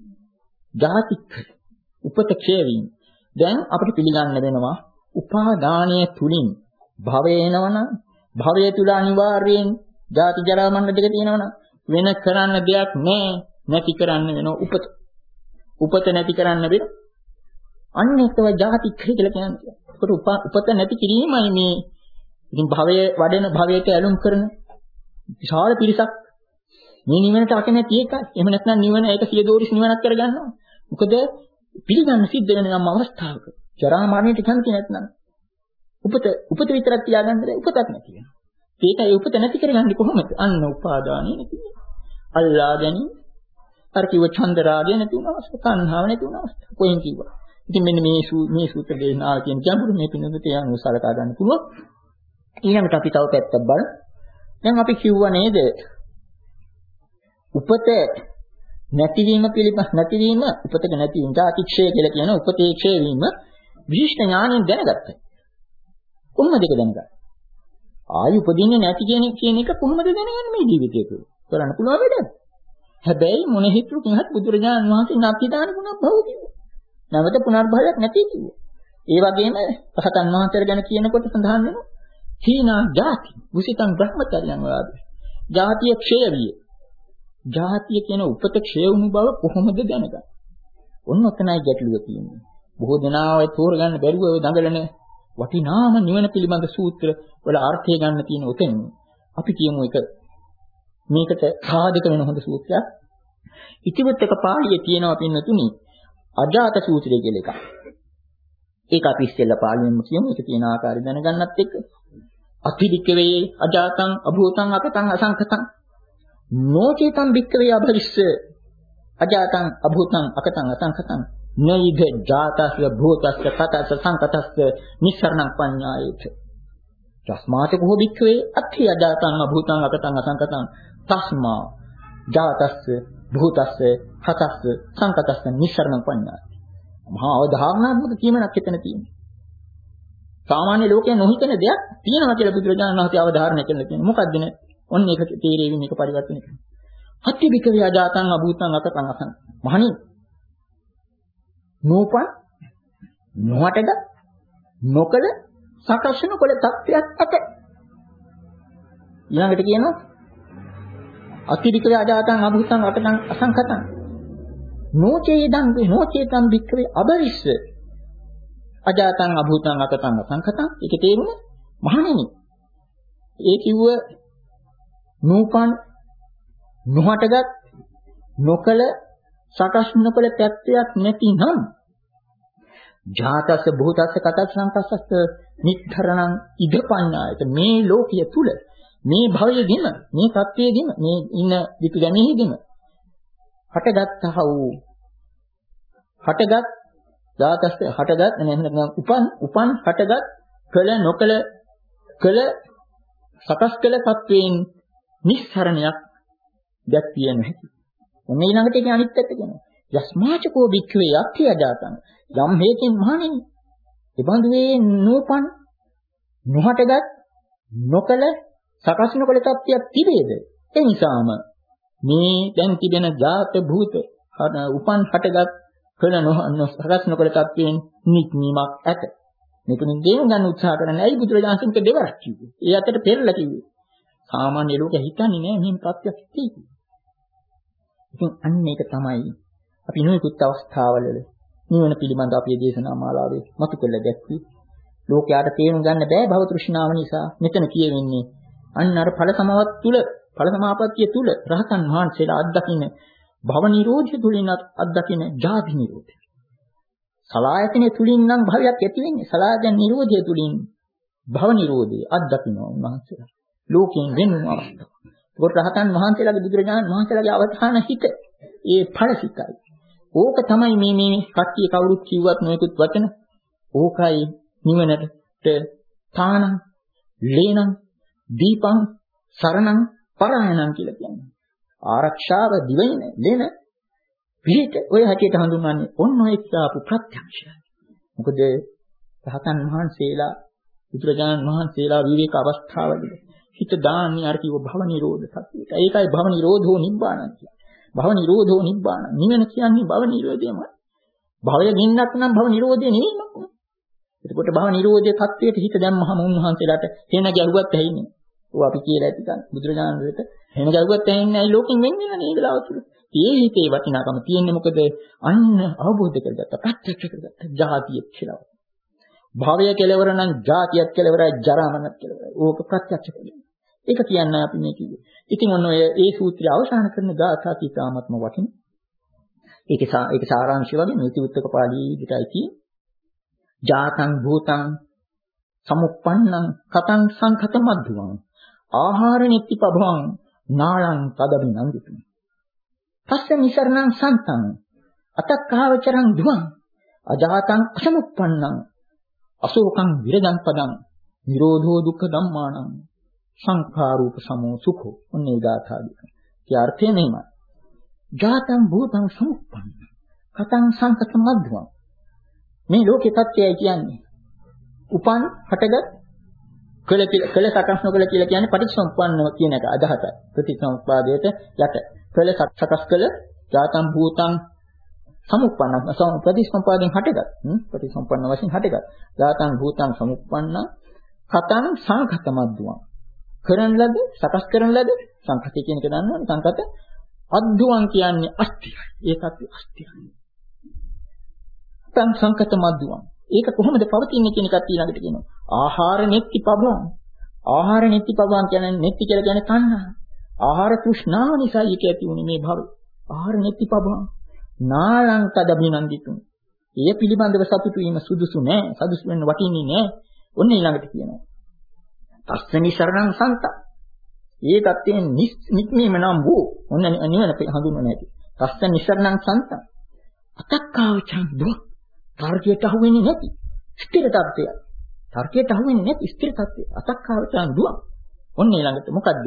ජාතික උපත ක්ෂය වීම. දැන් අපිට පිළිගන්න වෙනවා උපාදානයේ තුලින් භවය එනවනම් භවය තුල අනිවාර්යයෙන් ජාති ජරා මරණ දෙක තියෙනවනම් වෙන කරන්න දෙයක් නැහැ. නැති කරන්න වෙනවා උපත. උපත නැති කරන්න වෙන. අන්න ඒකව ජාතික කියලා කියන්නේ. ඒකට උපත නැති කිරීමයි මේ ඉතින් භවයේ වඩන භවයට ඇලුම් කරන විශාල පිරිසක් මේ නිවනට අකමැති එකයි. එහෙම නැත්නම් නිවන ඒක සියදෝරිස් නිවනක් කරගන්නවා. මොකද පිළිගන්න සිද්ධ වෙන යම් අවස්ථාවක ජරා මරණයට කැමති නැත්නම් උපත උපත විතරක් තියාගන්න බැහැ උපතක් නැති වෙනවා. ඒකයි උපත නැති කරගන්නේ කොහොමද? අන්න උපාදානිය නැති වෙනවා. අල්ලා ගැනීම අර කිව්ව ඡන්ද රාගය නැති වුණ අවස්ථාව, තණ්හාව නැති වුණ අවස්ථාව කොහෙන් කිව්වා. ඉතින් මෙන්න මේ මේ සූත්‍ර දේශනාව කියන ගැඹුරු මේ පිළිබඳව තේ අනුව සලකා ගන්න පුළුවන්. ඊළඟට අපි තව පැත්තක් බලමු. දැන් අපි කිව්වා නේද? උපත නැතිවීම පිළිබඳ නැතිවීම උපතක නැතිවීම තාතික්ෂය කියලා කියන උපතේ ක්ෂය වීම විශිෂ්ට ඥාණයෙන් දැනගත්තා. කොහොමද ඒක දැනගන්නේ? ආයි උපදින්නේ නැති කියන කියන එක කොහොමද දැනගන්නේ මේ ජීවිතේ තුළ? කරන්න පුළුවන් වැඩක්. හැබැයි මොන හිතුව කිව්වත් බුදුරජාණන් වහන්සේ නැතිදාන ගුණ භෞතික. නැවත පුනර්භවයක් නැති කිව්වා. ඒ වගේම පහතන් වහන්සේලා ගැන කියනකොට සඳහන් වෙනවා හීනා ජාති, මුසිතං බ්‍රහ්මචර්යං වාදී. ජාතිය ක්ෂය විය. ජාතිය කියන උපත ක්ෂය වුණු බව කොහොමද දැනගන්නේ? ඔන්න ඔතනයි ගැටලුව තියෙන්නේ. බොහෝ දෙනා ඔය තෝරගන්න බැරුව ඔය දඟලන වටිනාම නිවන පිළිබඳ සූත්‍ර වල අර්ථය ගන්න තියෙන උතෙන් අපි කියමු එක මේකට සාධක වෙන හොඳ සූත්‍රයක්. ඉතිවත්තක පාළියේ තියෙනවා පින්නතුනි අජාත සූත්‍රය කියලා එකක්. ඒක අපි ඉස්සෙල්ලා පාළියෙන්ම කියමු. ඒක තියෙන ආකාරය දැනගන්නත් එක්ක. අතිවික්කවේ අජාතං අභූතං අකතං අසංකතං නොචේතං වික්කවේ අභවිස්ස අජාතං අභූතං අකතං අසංකතං නයිද ජාතස්ස භූතස්ස කතස්ස සංකතස්ස නිස්සරණං පඤ්ඤායේත. තස්මාත කෝ වික්කවේ අත්ථි අජාතං අභූතං අකතං අසංකතං තස්මා ජාතස්ස භූතස්ස කතස්ස සංකතස්ස නිස්සරණං පඤ්ඤායේත. මහා අවධාරණාත්මක කියමනක් එතන තියෙනවා. සාමාන්‍ය ලෝකයේ නොහිතන දෙයක් තියෙනවා කියලා බුදුරජාණන් වහන්සේ අවධාරණය කරලා තියෙනවා. මොකක්ද නේ? ඔන්න ඒක තේරෙවි මේක පරිවර්තනය කරනවා. අත්ථි වික්කවේ අජාතං අභූතං අකතං අසං මහණි නෝපන් නොහටද නොකල සකර්ෂණ කොළ තත්ත්වයක් ඇත. ඊළඟට කියනවා අතිවික්‍රේ අජාතං අභූතං අකතං අසංකතං නොචේදං නොචේතං වික්‍රේ අබරිස්ස අජාතං අභූතං අකතං අසංකතං. ඒක තේරුම මහණෙනි ඒ කිව්ව නූපන් නොහටගත් නොකල සකස් නොකල පැත්තයක් නැතිනම් ජාතස්ස භූතස්ස කතස්ස සංකස්සස්ස නිත්තරණං ඉදපඤ්ඤායත මේ ලෝකයේ තුල මේ භවයේදීම මේ සත්‍යයේදීම මේ ඉන්න විතු ගැනීමේදීම හටගත්තා වූ හටගත් ජාතස්ස හටගත් නැත්නම් උපන් උපන් හටගත් කල නොකල කල සකස් කළ සත්වයෙන් නිස්සරණයක් දැක්විය නොහැකි. ඔන්න ඊළඟට ඒක අනිත් පැත්ත කියනවා. යස්මාචකෝ භික්ඛවේ යක්ඛය ජාතං යම් හේකින් මහණෙනි. එබඳු වේ නූපන් නොහටගත් නොකල සකස් නොකල සත්‍යයක් තිබේද? ඒ නිසාම මේ දැන් තිබෙන ජාත භූත උපන් හටගත් කල නොසකස් නොකල සත්‍යයෙන් නික්මීමක් ඇත. මේකෙන් දේම ගන්න උත්සාහ කරන්නේ ඇයි බුදුරජාණන් වහන්සේ දෙවරක් කිව්වේ. ඒ අතට පෙරලා කිව්වේ. සාමාන්‍ය ලෝකෙ හිතන්නේ නෑ මෙහෙම ප්‍රත්‍යක් තියෙන්නේ. ඉතින් අන්න ඒක තමයි අපි නොයෙකුත් අවස්ථාවල නිවන පිළිබඳ අපේ දේශනා මාලාවේ මතු කළ දැක්වි. ලෝකයට තේරුම් ගන්න බෑ භව තෘෂ්ණාව නිසා. මෙතන කියවෙන්නේ අන්න අර ඵල සමාවත් තුල ඵල සමාපත්තිය තුල රහතන් වහන්සේලා අත්දකින්න භව නිරෝධය තුලින් අත්දකින්න ජාති නිරෝධය. සලායතනේ තුලින් නම් භවයක් ඇති වෙන්නේ. සලායතන නිරෝධය තුලින් භව නිරෝධය අත්දකින්නවා උන්වහන්සේලා. ලෝකයෙන් වෙනුම් අවස්ථාව. ඒකට රහතන් වහන්සේලාගේ බුදුරජාණන් වහන්සේලාගේ අවධාන හිත ඒ ඵලසිතයි. ඕක තමයි මේ මේ කට්ටිය කවුරුත් කිව්වත් නොයෙකුත් වචන. ඕකයි නිවනට තානං, ලේනං, දීපං, සරණං, පරායනං කියලා කියන්නේ. ආරක්ෂාව දිවෙන ලේන පිළිට ඔය හැටියට හඳුන්වන්නේ ඔන්න ඔය ඉස්සාපු ප්‍රත්‍යක්ෂය. මොකද රහතන් වහන්සේලා බුදුරජාණන් වහන්සේලා විවේක අවස්ථාවවල හිත දාන්නේ අර කිව්ව භව නිරෝධ සත්‍යයට. ඒකයි භව නිරෝධෝ නිබ්බාණං කියන්නේ. භව නිරෝධෝ නිබ්බාණ. නිවන කියන්නේ භව නිරෝධයමයි. භවය ගින්නක් නම් භව නිරෝධය නෙවෙයි. එතකොට භව නිරෝධයේ தත්වයට හිත දැම්මහම උන්වහන්සේලාටሄන ගැහුවත් ඇහින්නේ. ඔය අපි කියලා ඇති ගන්න. බුදුරජාණන් වහන්සේටሄන ගැහුවත් ඇහින්නේ නැහැ ලෝකෙන් වෙන්නේ නැහැ නේද ලාව තුල. ඒ හිතේ වටිනාකම තියෙන්නේ මොකද? අන්න අවබෝධ කරගත්ත, ප්‍රත්‍යක්ෂ කරගත්ත ජාතිය කියලා. භවය කෙලවර නම් ජාතියක් කෙලවරයි, ජරාමරණත් කෙලවරයි. ඕක ප්‍රත්‍යක්ෂ කරගන්න. ඒක කියන්නේ අපි මේ කිව්වේ. ඉතින් ඔන්න ඔය ඒ සූත්‍රය අවසන් කරන ගාථා කීතාමත්ම වටින. ඒකේ ඒක සාරාංශය වගේ මේ උත්තක පාළි පිටයි කියේ. ජාතං භූතං සමුප්පන්නං කතං සංඛත මද්දුවං ආහාර නිත්‍ය පබවං නාලං තදබිනන්දිතුං තස්ස නිසරණං සන්තං අතක්ඛාවචරං දුවං අජාතං අසමුප්පන්නං අශෝකං විරදං පදං නිරෝධෝ දුක්ඛ ධම්මානං සංඛාරූප සමෝ සුඛෝ. ඔන්නේ ගාථාදී. ඒ අර්ථය මෙහෙමයි. ජාතං භූතං සමුප්පන්න කතං සංඛත මද්දුවං මේ ලෝකේ තත්ත්වයයි කියන්නේ. උපන් හටගත් කළ කළ සකස් නොකළ කියලා කියන්නේ පටිච්චසමුප්පන්නව කියන එක අදහසයි. ප්‍රතිසම්පාදයට යට. කළ සකස් කළ ජාතං භූතං සමුප්පන්න ප්‍රතිසම්පාදයෙන් හටගත්. ප්‍රතිසම්පන්න වශයෙන් හටගත්. ජාතං භූතං සමුප්පන්න කතං සංඛත මද්දුවං කරන ලද සකස් කරන ලද සංඛතය කියන එක දන්නවනේ සංඛත අද්දුවං කියන්නේ අස්තියයි. ඒකත් අස්තියයි. තං සංකත මද්දුවං. ඒක කොහොමද පවතින්නේ කියන එකත් ඊළඟට කියනවා. ආහාර නෙත්ති පබවං. ආහාර නෙත්ති පබවං කියන්නේ නෙත්ති කියලා කියන්නේ තණ්හා. ආහාර තෘෂ්ණාව නිසා ඒක ඇති වුනේ මේ භව. ආහාර නෙත්ති පබවං. නාලං තදබිනන්දිතුං. ඒ පිළිබඳව සතුටු වීම සුදුසු නෑ. සුදුසු වෙන්න වටින්නේ නෑ. ඔන්න ඊළඟට කියනවා. තස්සනි සරණං සන්ත. ඒ தත්යෙන් නික්මීම නම් වූ ඔන්න නිවන හඳුන්වන්නේ නැති. තස්සනි සරණං සන්ත. අතක්කාවචං දුක්. තර්කයට අහු වෙන්නේ නැති ස්ථිර තත්ත්වය. තර්කයට අහු වෙන්නේ නැති ස්ථිර තත්ත්වය. අතක්කාවචං දුක්. ඔන්න ඊළඟට මොකද්ද?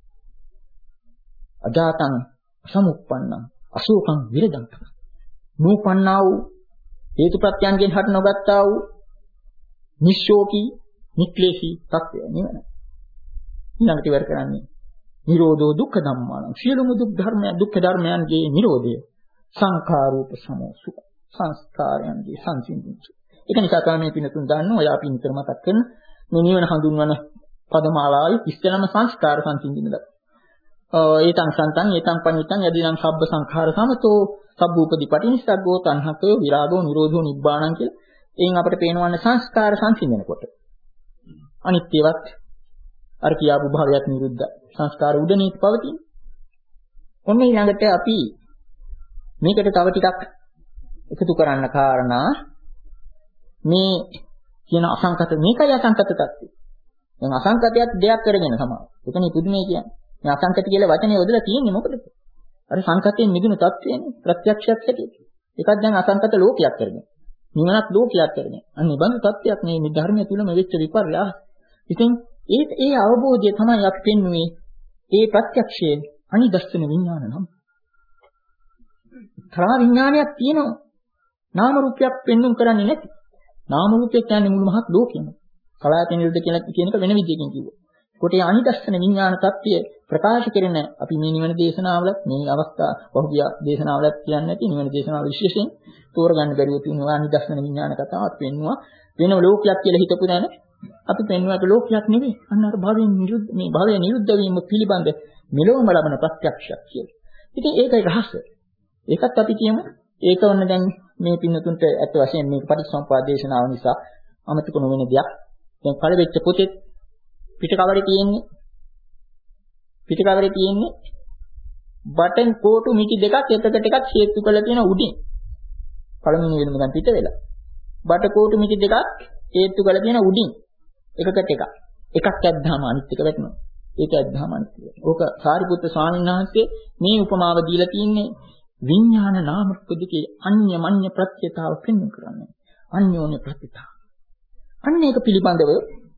අජාතං සමුප්පන්නං අශෝකං විරදං. නූපන්නා වූ හේතුප්‍රත්‍යයන්ගෙන් හට නොගත්තා වූ නිශ්ශෝකී නික්ලේශී තත්ත්වය නිවන. ඊළඟට ඉවර කරන්නේ නිරෝධෝ දුක්ඛ ධම්මාන. සියලුම දුක් ධර්මයන් දුක්ඛ ධර්මයන්ගේ නිරෝධය සංඛාරූප සමෝ සුඛ. සංස්කාරයන්ගේ සංසිඳුම්. ඒක නිසා තමයි මේ පිනතුන් දන්න ඔය අපි නිතර මතක් කරන මේ නිවන හඳුන්වන පදමාලාවේ ඉස්සෙල්ලාම සංස්කාර සංසිඳින්නද. ඒතං සන්තං ඒතං පඤ්ඤිතං යදිනම් සබ්බ සංඛාර සමතෝ සබ්බූපදී පටිනිස්සග්ගෝ තණ්හකෝ විරාගෝ නිරෝධෝ නිබ්බාණං කියලා. එයින් අපිට පේනවන්නේ සංස්කාර සංසිඳනකොට. අනිත්‍යවත් අර කියාපු භාවයත් නිරුද්ධ සංස්කාර උඩනේ පවතින. ඔන්න ඊළඟට අපි මේකට තව ටිකක් එකතු කරන්න කාරණා මේ කියන අසංකත මේකයි අසංකත tattve. දැන් අසංකතයක් දෙයක් කරගෙන තමයි. ඒකනේ පුදුමේ කියන්නේ. මේ අසංකත කියලා වචනේ යොදලා තියෙන්නේ මොකටද? අර සංකතයෙන් මිදුණු tattveනේ ප්‍රත්‍යක්ෂයක් හැටියට. ඒකත් දැන් අසංකත ලෝකයක් කරගෙන. නිවනත් ලෝකයක් කරගෙන. අන්න ඒ බඳු tattveයක් මේ ධර්මයේ තුලම වෙච්ච විපර්යාස. ඉතින් ඒ ඒ අවබෝධය තමයි අපි පෙන්වුවේ ඒ ප්‍රත්‍යක්ෂයේ අනිදස්සන විඥාන නම්. තරහ විඥානයක් තියෙනවා. නාම රූපයක් පෙන්වුම් කරන්නේ නැති. නාම රූපය කියන්නේ මුළු මහත් ලෝකෙම. කලාප නිරුද්ධ කියලා කියන එක වෙන විදිහකින් කිව්වා. කොට ඒ අනිදස්සන විඥාන tattve ප්‍රකාශ කරන අපි මේ නිවන දේශනාවලත් මේ අවස්ථා බහුවිය දේශනාවලත් කියන්නේ නැති නිවන දේශනාව විශේෂයෙන් තෝරගන්න බැරිව තියෙනවා අනිදස්සන විඥාන කතාවක් වෙන්නවා. වෙන ලෝකයක් කියලා හිතපු දැන අපි පෙන්වුවාට ලෝකයක් නෙවෙයි. අන්න අර භවයෙන් නිරුද්ධ මේ භවය නිරුද්ධ වීම පිළිබඳ මෙලොවම ලබන ප්‍රත්‍යක්ෂයක් කියලා. ඉතින් ඒකයි රහස. ඒකත් අපි කියමු. ඒක වන්න දැන් මේ පින්නතුන්ට ඇත්ත වශයෙන් මේක පටිච්චසමුප්පාද දේශනාව නිසා අමතක නොවන දෙයක්. දැන් පළවෙච්ච පොතේ පිටකවරේ තියෙන්නේ පිටකවරේ තියෙන්නේ බටන් කෝටු මිටි දෙකක් එකකට එකක් හේතු කරලා තියෙන උඩින්. පළවෙනි වෙනම දැන් පිට වෙලා. බට කෝටු මිටි දෙකක් හේතු කරලා තියෙන උඩින්. එකකට එකක්. එකක් ඇද්දාම අනිත් එක වැටෙනවා. ඒක ඇද්දාම අනිත් එක. ඕක සාරිපුත්‍ර ස්වාමීන් වහන්සේ මේ උපමාව දීලා තියෙන්නේ විඥාන නාම දෙකේ අන්‍ය මඤ්ඤ ප්‍රත්‍යතාව පෙන්වන්න කරන්නේ. අන්‍යෝන්‍ය ප්‍රත්‍යතාව. අන්න ඒක පිළිබඳව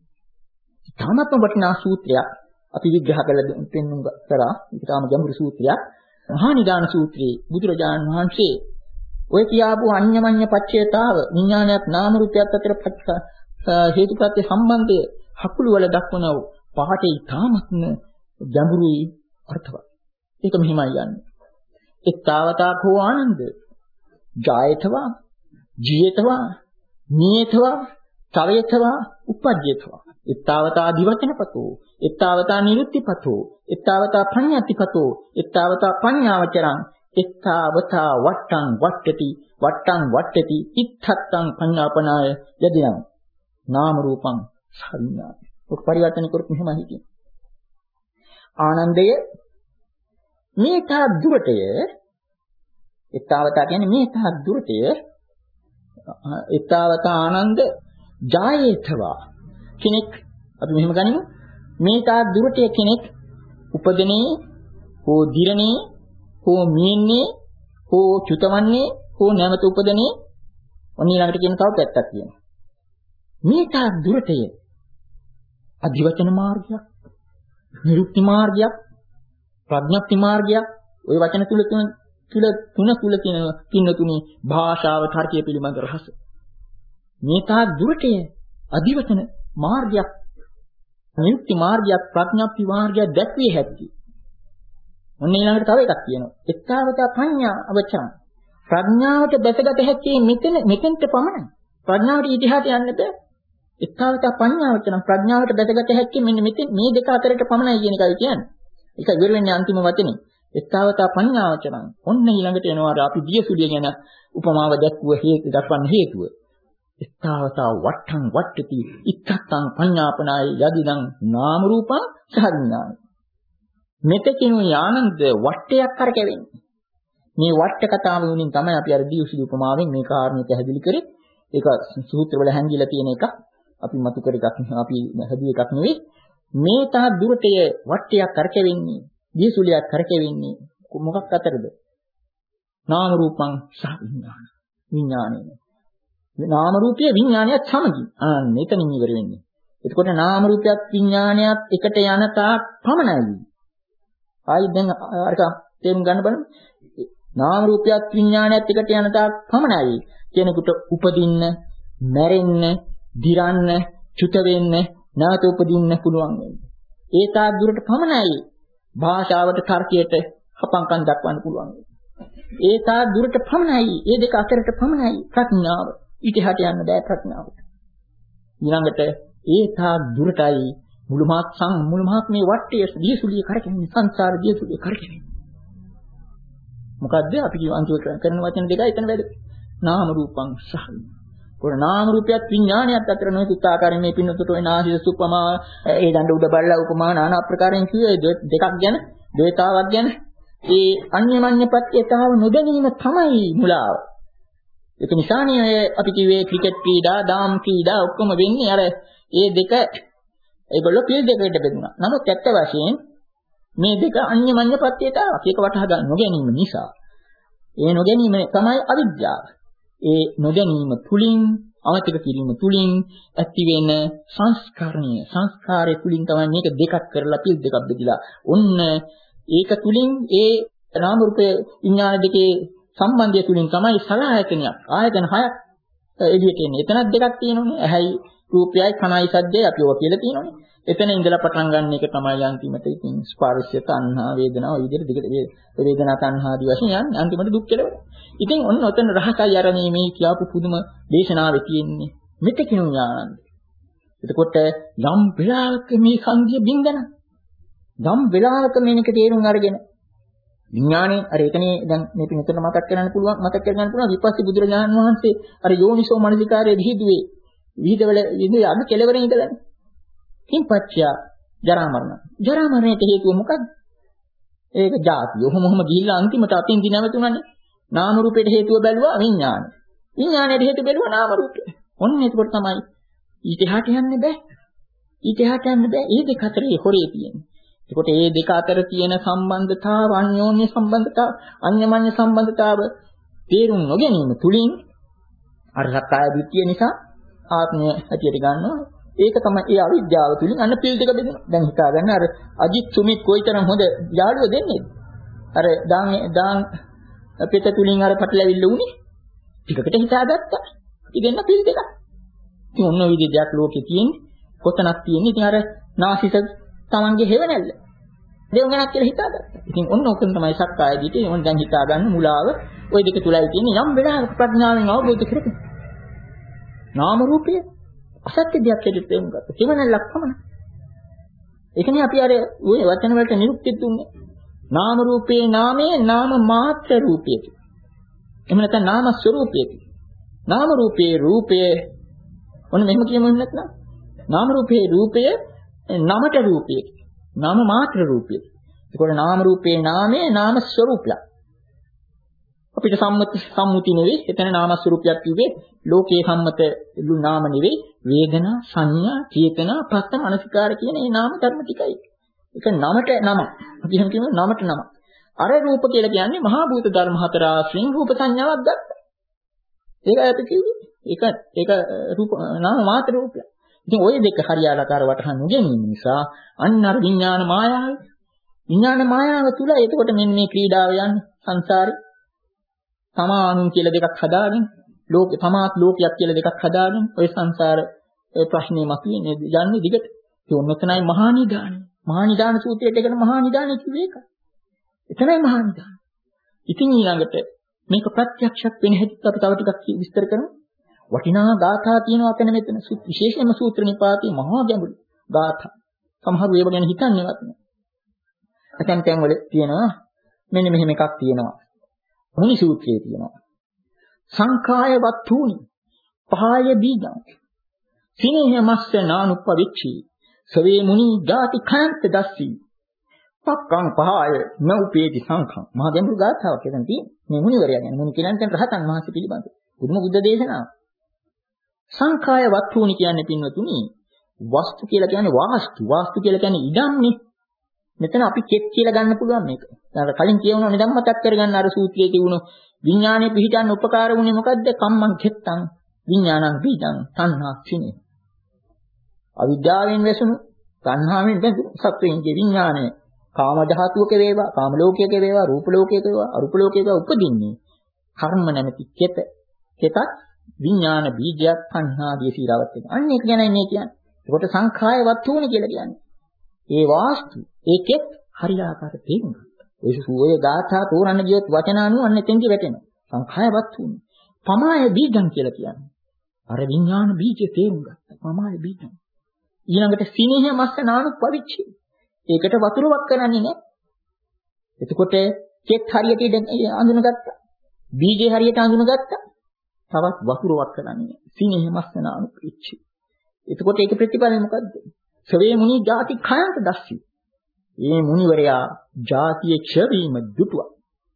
තාමත්ම වටිනා සූත්‍රයක් අපි විග්‍රහ කරලා පෙන්වන්න කරා. ඒක තාම ගැඹුරු සූත්‍රයක්. මහා නිදාන සූත්‍රයේ බුදුරජාණන් වහන්සේ ඔය කියාපු අන්‍ය මඤ්ඤ පත්‍යතාව විඥානයක් නාම රූපයක් අතර හේතුප්‍රත්‍ය සම්බන්ධය හකුළු වල දක්වන පාඨේ තාමත්ම ගැඹුරුයි අර්ථවත්. ඒක මෙහිමයි යන්නේ. එක්තාවතා කෝ ආනන්ද ජායතවා ජීයතවා නියතවා චරයතවා උපජ්ජයතවා එක්තාවතා දිවචනපතෝ එක්තාවතා නිරුත්තිපතෝ එක්තාවතා පඤ්ඤාතිපතෝ එක්තාවතා පඤ්ඤාවචරං එක්තාවතා වට්ටං වට්ටති වට්ටං වට්ටති ඉත්තත්තං පඤ්ඤාපනාය යදිනම් නාම රූපං සංඥා. ඔක පරිවර්තන කරපු මෙහෙම හිතින් ආනන්දය මේ තා දුරටය එක්තාවතා කියන්නේ මේ තා දුරටය එක්තාවතා ආනන්ද ජායේතවා කෙනෙක් අපි මෙහෙම ගනිමු මේ තා දුරටය කෙනෙක් උපදනේ හෝ දිරනේ හෝ මියන්නේ හෝ චුතවන්නේ හෝ නැවත උපදනේ ඔන්න ඊළඟට කියන තව පැත්තක් කියනවා මේ තා දුරටය අධිවචන මාර්ගයක් නිරුක්ති මාර්ගයක් ප්‍රඥප්ති මාර්ගයක් ওই වචන තුල තුන තුල තුන තුල කියන තුන තුනේ භාෂාව තර්කයේ පිළිබඳ රහස මේ තා දුරටය අධිවචන මාර්ගයක් නිරුක්ති මාර්ගයක් ප්‍රඥප්ති මාර්ගයක් දැක්විය හැකියි. ඔන්න ඊළඟට තව එකක් කියනවා එක්තාවත පඤ්ඤා අවචන ප්‍රඥාවට දැසගත හැකි මෙතන මෙතෙන්ට පමණයි ප්‍රඥාවට ඉතිහාසය යන්න බෑ එක්තාවත පඤ්ඤාවචන ප්‍රඥාවට දැසගත හැකි මෙන්න මෙතෙන් මේ දෙක අතරට පමණයි කියන එකයි කියන්නේ. ඒක ඉවර වෙන්නේ අන්තිම වචනේ. එක්තාවතා පඤ්ඤාවචරං. ඔන්න ඊළඟට එනවා අපි දියසුලිය ගැන උපමාව දැක්වුව හේතු දක්වන්න හේතුව. එක්තාවතා වට්ටං වට්ටති ඉත්තත්තං පඤ්ඤාපනාය යදිදං නාම රූපං සහඥාන. මෙතකිනුයි ආනන්ද වට්ටයක් කරකැවෙන්නේ. මේ වට්ට කතාව වලින් තමයි අපි අර දියසුලිය උපමාවෙන් මේ කාරණේ පැහැදිලි කරේ. ඒක සූත්‍ර වල හැංගිලා තියෙන එකක්. අපි මතු කර එකක් අපි හැදුව එකක් නෙවෙයි. මේ තා දුරටය වට්ටයක් කරකැවෙන්නේ දියසුලියක් කරකැවෙන්නේ මොකක් අතරද? නාම රූපං සහ විඥාන. විඥානය. නාම රූපය විඥානයත් සමගින්. ආ මෙතනින් ඉවර වෙන්නේ. එතකොට නාම රූපයත් විඥානයත් එකට යන තාක් පමණයි. ආයි දැන් අරක තේරුම් ගන්න බලන්න. නාම රූපයත් විඥානයත් එකට යන තාක් පමණයි. කෙනෙකුට උපදින්න, මැරෙන්න, දිරන්න, චුත වෙන්න, නැවත උපදින්න පුළුවන් වෙන්නේ. ඒ තාක් දුරට පමණයි භාෂාවට තර්කයට හපංකම් දක්වන්න පුළුවන්. ඒ තාක් දුරට පමණයි, ඒ දෙක අතරට පමණයි ප්‍රඥාව. ඊටහට යන්න බෑ ප්‍රඥාවට. ඊළඟට ඒ තාක් දුරටයි මුළු මහත් සම් මුළු මහත් මේ වට්ටිය දියසුලිය කරකැවෙන්නේ සංසාර දියසුලිය කරකැවෙන්නේ. මොකද්ද අපි කියව අන්තිම කරන වචන දෙකයි එතන වැඩ. නාම රූපං සහ. පොර නාම රූපයත් විඥානයත් අතර නොයෙකුත් ආකාරයෙන් මේ පින්නතට වෙන ආශිස උපමා ඒ දඬ උඩ බලලා උපමා নানা ආකාරයෙන් කියේ දෙකක් ගැන ද්වේතාවක් ගැන ඒ අන්‍යමඤ්ඤපත්‍යතාව නොදැනීම තමයි මුලාව. ඒක නිසානේ අපි කිව්වේ ක්‍රිකට් ක්‍රීඩා, දාම් ක්‍රීඩා ඔක්කොම වෙන්නේ අර ඒ දෙක ඒගොල්ලෝ පිළ දෙකකට බෙදුණා. නමුත් ඇත්ත වශයෙන් මේ දෙක අන්‍යමඤ්ඤපත්‍යතාවක්. ඒක වටහා ගන්න නොගැනීම නිසා. ඒ නොගැනීම තමයි අවිද්‍යාව. ඒ නොදැනීම තුලින් අමතක කිරීම තුලින් ඇති වෙන සංස්කරණය සංස්කාරය තුලින් තමයි මේක දෙකක් කරලා පිළ දෙකක් බෙදලා ඔන්න ඒක තුලින් ඒ නාම රූප විඥාන දෙකේ සම්බන්ධය තුලින් තමයි සලආයතනයක් ආයතන හයක් එළියට එන්නේ. එතනක් දෙකක් තියෙනවනේ. ඇහැයි රූපයයි කනයි සද්දයයි අපි ඔය කියලා තියෙනවනේ. එතන ඉඳලා පටන් ගන්න එක තමයි අන්තිමට ඉතින් ස්පර්ශය තණ්හා වේදනා ඔය විදිහට දෙක වේදනා තණ්හා ආදී වශයෙන් යන්නේ අන්තිමට දුක් කෙලවර. ඉතින් ඔන්න ඔතන රහසයි අර මේ මේ කියපු පුදුම දේශනාවේ තියෙන්නේ. මෙතකිනු ඥානන්ද. එතකොට යම් වෙලාවක මේ සංගිය බින්දන යම් වෙලාවක මේක තේරුම් අරගෙන විඥානේ අර එතනේ දැන් මේ පිටතට මතක් කරගන්න පුළුවන් මතක් කරගන්න පුළුවන් විපස්සී බුදුරජාණන් වහන්සේ අර යෝනිසෝ මනසිකාරයේ විහිදුවේ විහිදවල විහිදුවේ අද කෙලවරේ ඉඳලානේ. කිම්පච්චය ජරා මරණ. ජරා මරණයට හේතුව මොකක්ද? ඒක ජාතිය. ඔහොම ඔහොම ගිහිල්ලා අන්තිමට අතින් දිනවතුණනේ. නාම රූපයට හේතුව බැලුවා විඥාන. විඥානයට හේතුව බැලුවා නාම රූපය. ඔන්න ඒකකොට තමයි ඊට එහාට යන්න බෑ. ඊට එහාට යන්න බෑ. මේ දෙක අතරේ හොරේ තියෙන්නේ. ඒකට මේ දෙක අතර තියෙන සම්බන්ධතාව අන්‍යෝන්‍ය සම්බන්ධතාව අන්‍යමඤ්ඤ සම්බන්ධතාව තේරුම් නොගැනීම තුලින් අර සක්කාය දිට්ඨිය නිසා ආත්මය හැටියට ගන්නවා. ඒක තමයි ඒ අවිද්‍යාව තුලින් අන්න පිළ දෙක බෙදෙනවා. දැන් හිතා ගන්න අර අජිත් සුමිත් කොයිතරම් හොඳ යාළුවෝ දෙන්නේ. අර දාන් දාන් පිට තුලින් අර පටලැවිල්ල උනේ. ටිකකට හිතාගත්තා. ඉතින් දෙන්න පිළ දෙක. ඉතින් ඔන්න ඔය විදිහට දෙයක් ලෝකේ තියෙන්නේ. කොතනක් තියෙන්නේ. ඉතින් අර නාසිත තමන්ගේ හේවණල්ල. දෙවඟනක් කියලා හිතාගත්තා. ඉතින් ඔන්න ඔකෙන් තමයි සක්කාය දිටේ මොන දැන් හිතා ගන්න මුලාව ওই දෙක තුලයි තියෙන්නේ යම් වෙලාවක ප්‍රඥාවෙන් අවබෝධ කරගන්න. නාම රූපය අසත්‍ය දෙයක් හැටියට තේරුම් ගත්තා. හේවණල්ලක් පමණයි. ඒකනේ අපි අර ওই වචන වලට නිරුක්ති දුන්නේ. නාම රූපේ නාමයේ නාම මාත්‍ර රූපයයි. එහෙම නැත්නම් නාම ස්වરૂපයයි. නාම රූපේ රූපය ඔන්න මෙහෙම කියමු නැත්නම් නාම රූපේ රූපය නමට රූපය. නාම මාත්‍ර රූපය. ඒකෝර නාම රූපේ නාමයේ නාම ස්වરૂපය. අපිට සම්මත සම්මුති නෙවෙයි. එතන නාම ස්වરૂපයක් කිව්වේ ලෝකේ සම්මත නාම නෙවෙයි. වේදනා, සංඥා, චේතනා, පස්ස මනසිකාර කියන මේ නාම ධර්ම ටිකයි. ඒක නමට නම. අපි එහෙම කියමු නමට නම. අර රූප කියලා කියන්නේ මහා භූත ධර්ම හතර ආශ්‍රයෙන් රූප සංඥාවක් ගත්තා. ඒකයි අපි කිව්වේ. ඒක ඒක රූප නාම මාත්‍ර රූපය. ඉතින් ওই දෙක හරියාකාර වටහන් නොගැනීම නිසා අන්න අර විඥාන මායාව විඥාන මායාව තුල එතකොට මෙන්න මේ ක්‍රීඩාව යන්නේ සංසාරේ තමානුන් කියලා දෙකක් හදාගෙන ලෝක තමාත් ලෝකයක් කියලා දෙකක් හදාගෙන ওই සංසාර ප්‍රශ්නේ මතුවෙන්නේ යන්නේ දිගට. ඒ ඔන්නතනයි මහා නිදාන. මහා නිදාන සූත්‍රයට එකන මහා නිදාන කිව්වේ ඒක. එතනයි මහා නිදාන. ඉතින් ඊළඟට මේක ප්‍රත්‍යක්ෂයක් වෙන හැටිත් අපි තව ටිකක් විස්තර කරමු. වටිනා ගාථා තියෙනවා අතන මෙතන විශේෂයෙන්ම සූත්‍ර නිපාතේ මහා ගැඹුරු ගාථා. සමහරව ඒව ගැන හිතන්නේවත් නෑ. ඇතැම් තැන් වල තියෙනවා මෙන්න මෙහෙම එකක් තියෙනවා. මුනි සූත්‍රයේ තියෙනවා. සංඛාය වත්තුනි පහය බීජං සිනේහ මස්ස නානුපවිච්චි සවේ මුනි ගාති කාන්ත දස්සි පක්කං පහය නෝපේති සංඛං. මහා ගැඹුරු ගාථාවක් එතන තියෙනවා. මේ මුනිවරයා ගැන මුනි කියන තැන රහතන් වහන්සේ පිළිබඳ බුදුම බුද්ධ දේශනාව. සංඛාය වත්තුනි කියන්නේ පින්වතුනි වස්තු කියලා කියන්නේ වාස්තු වාස්තු කියලා කියන්නේ ඉඩම්නේ. මෙතන අපි කෙත් කියලා ගන්න පුළුවන් මේක. දැන් කලින් කියවනවා නිදම් මතක් කරගන්න අර සූත්‍රයේ තිබුණු විඥානයේ පිහිටන්න උපකාර වුණේ මොකද්ද? කම්මං කෙත්තං විඥානං බීජං තණ්හා සිනේ. අවිද්‍යාවෙන් වැසුණු තණ්හාවෙන් වැසුණු සත්වයන්ගේ විඥානය කාම ධාතුවක වේවා, කාම ලෝකයක වේවා, රූප ලෝකයක වේවා, අරූප ලෝකයක උපදින්නේ කර්ම නැමැති කෙත. කෙතත් විඥාන බීජයක් තණ්හාදී සීරාවත් වෙනවා. අන්න ඒක ගැනයි මේ කියන්නේ. ඒකට සංඛාය වත්තුනි කියලා කියන්නේ. ඒ වාස්තු ඒකෙත් හරියාකාර තේරුම් ගන්න. ඒ සුවය ගාථා තෝරන්න ගියොත් වචන අනුව අන්න එතෙන්දි වැටෙනවා. සංඛාය වත්තුනි. පමාය බීජං කියලා කියන්නේ. අර විඥාන බීජය තේරුම් ගන්න. පමාය බීජං. ඊළඟට සිනේහ මස්ස නානු පවිච්චි. ඒකට වතුරක් කරන්නේ නැහැ. එතකොට කෙත් හරියට අඳුනගත්තා. බීජේ හරියට අඳුනගත්තා. තවත් වතුරක් කරන්නේ. සීනේ මස්සන අනුපිච්චි. එතකොට ඒක ප්‍රතිඵලය මොකද්ද? සවේ මුනි ಜಾති khයන්ත දස්සි. මේ මුනිවරයා ಜಾතිය ක්ෂය වීම දුටුවා.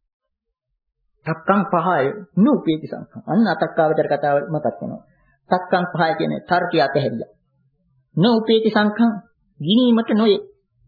තක්කං පහය නූපේති සංඛං. අන්න අතක්කාවතර කතාව මතක් වෙනවා. තක්කං පහය කියන්නේ තර්කය අතහැරියා. නූපේති සංඛං ගිනීමට නොයේ.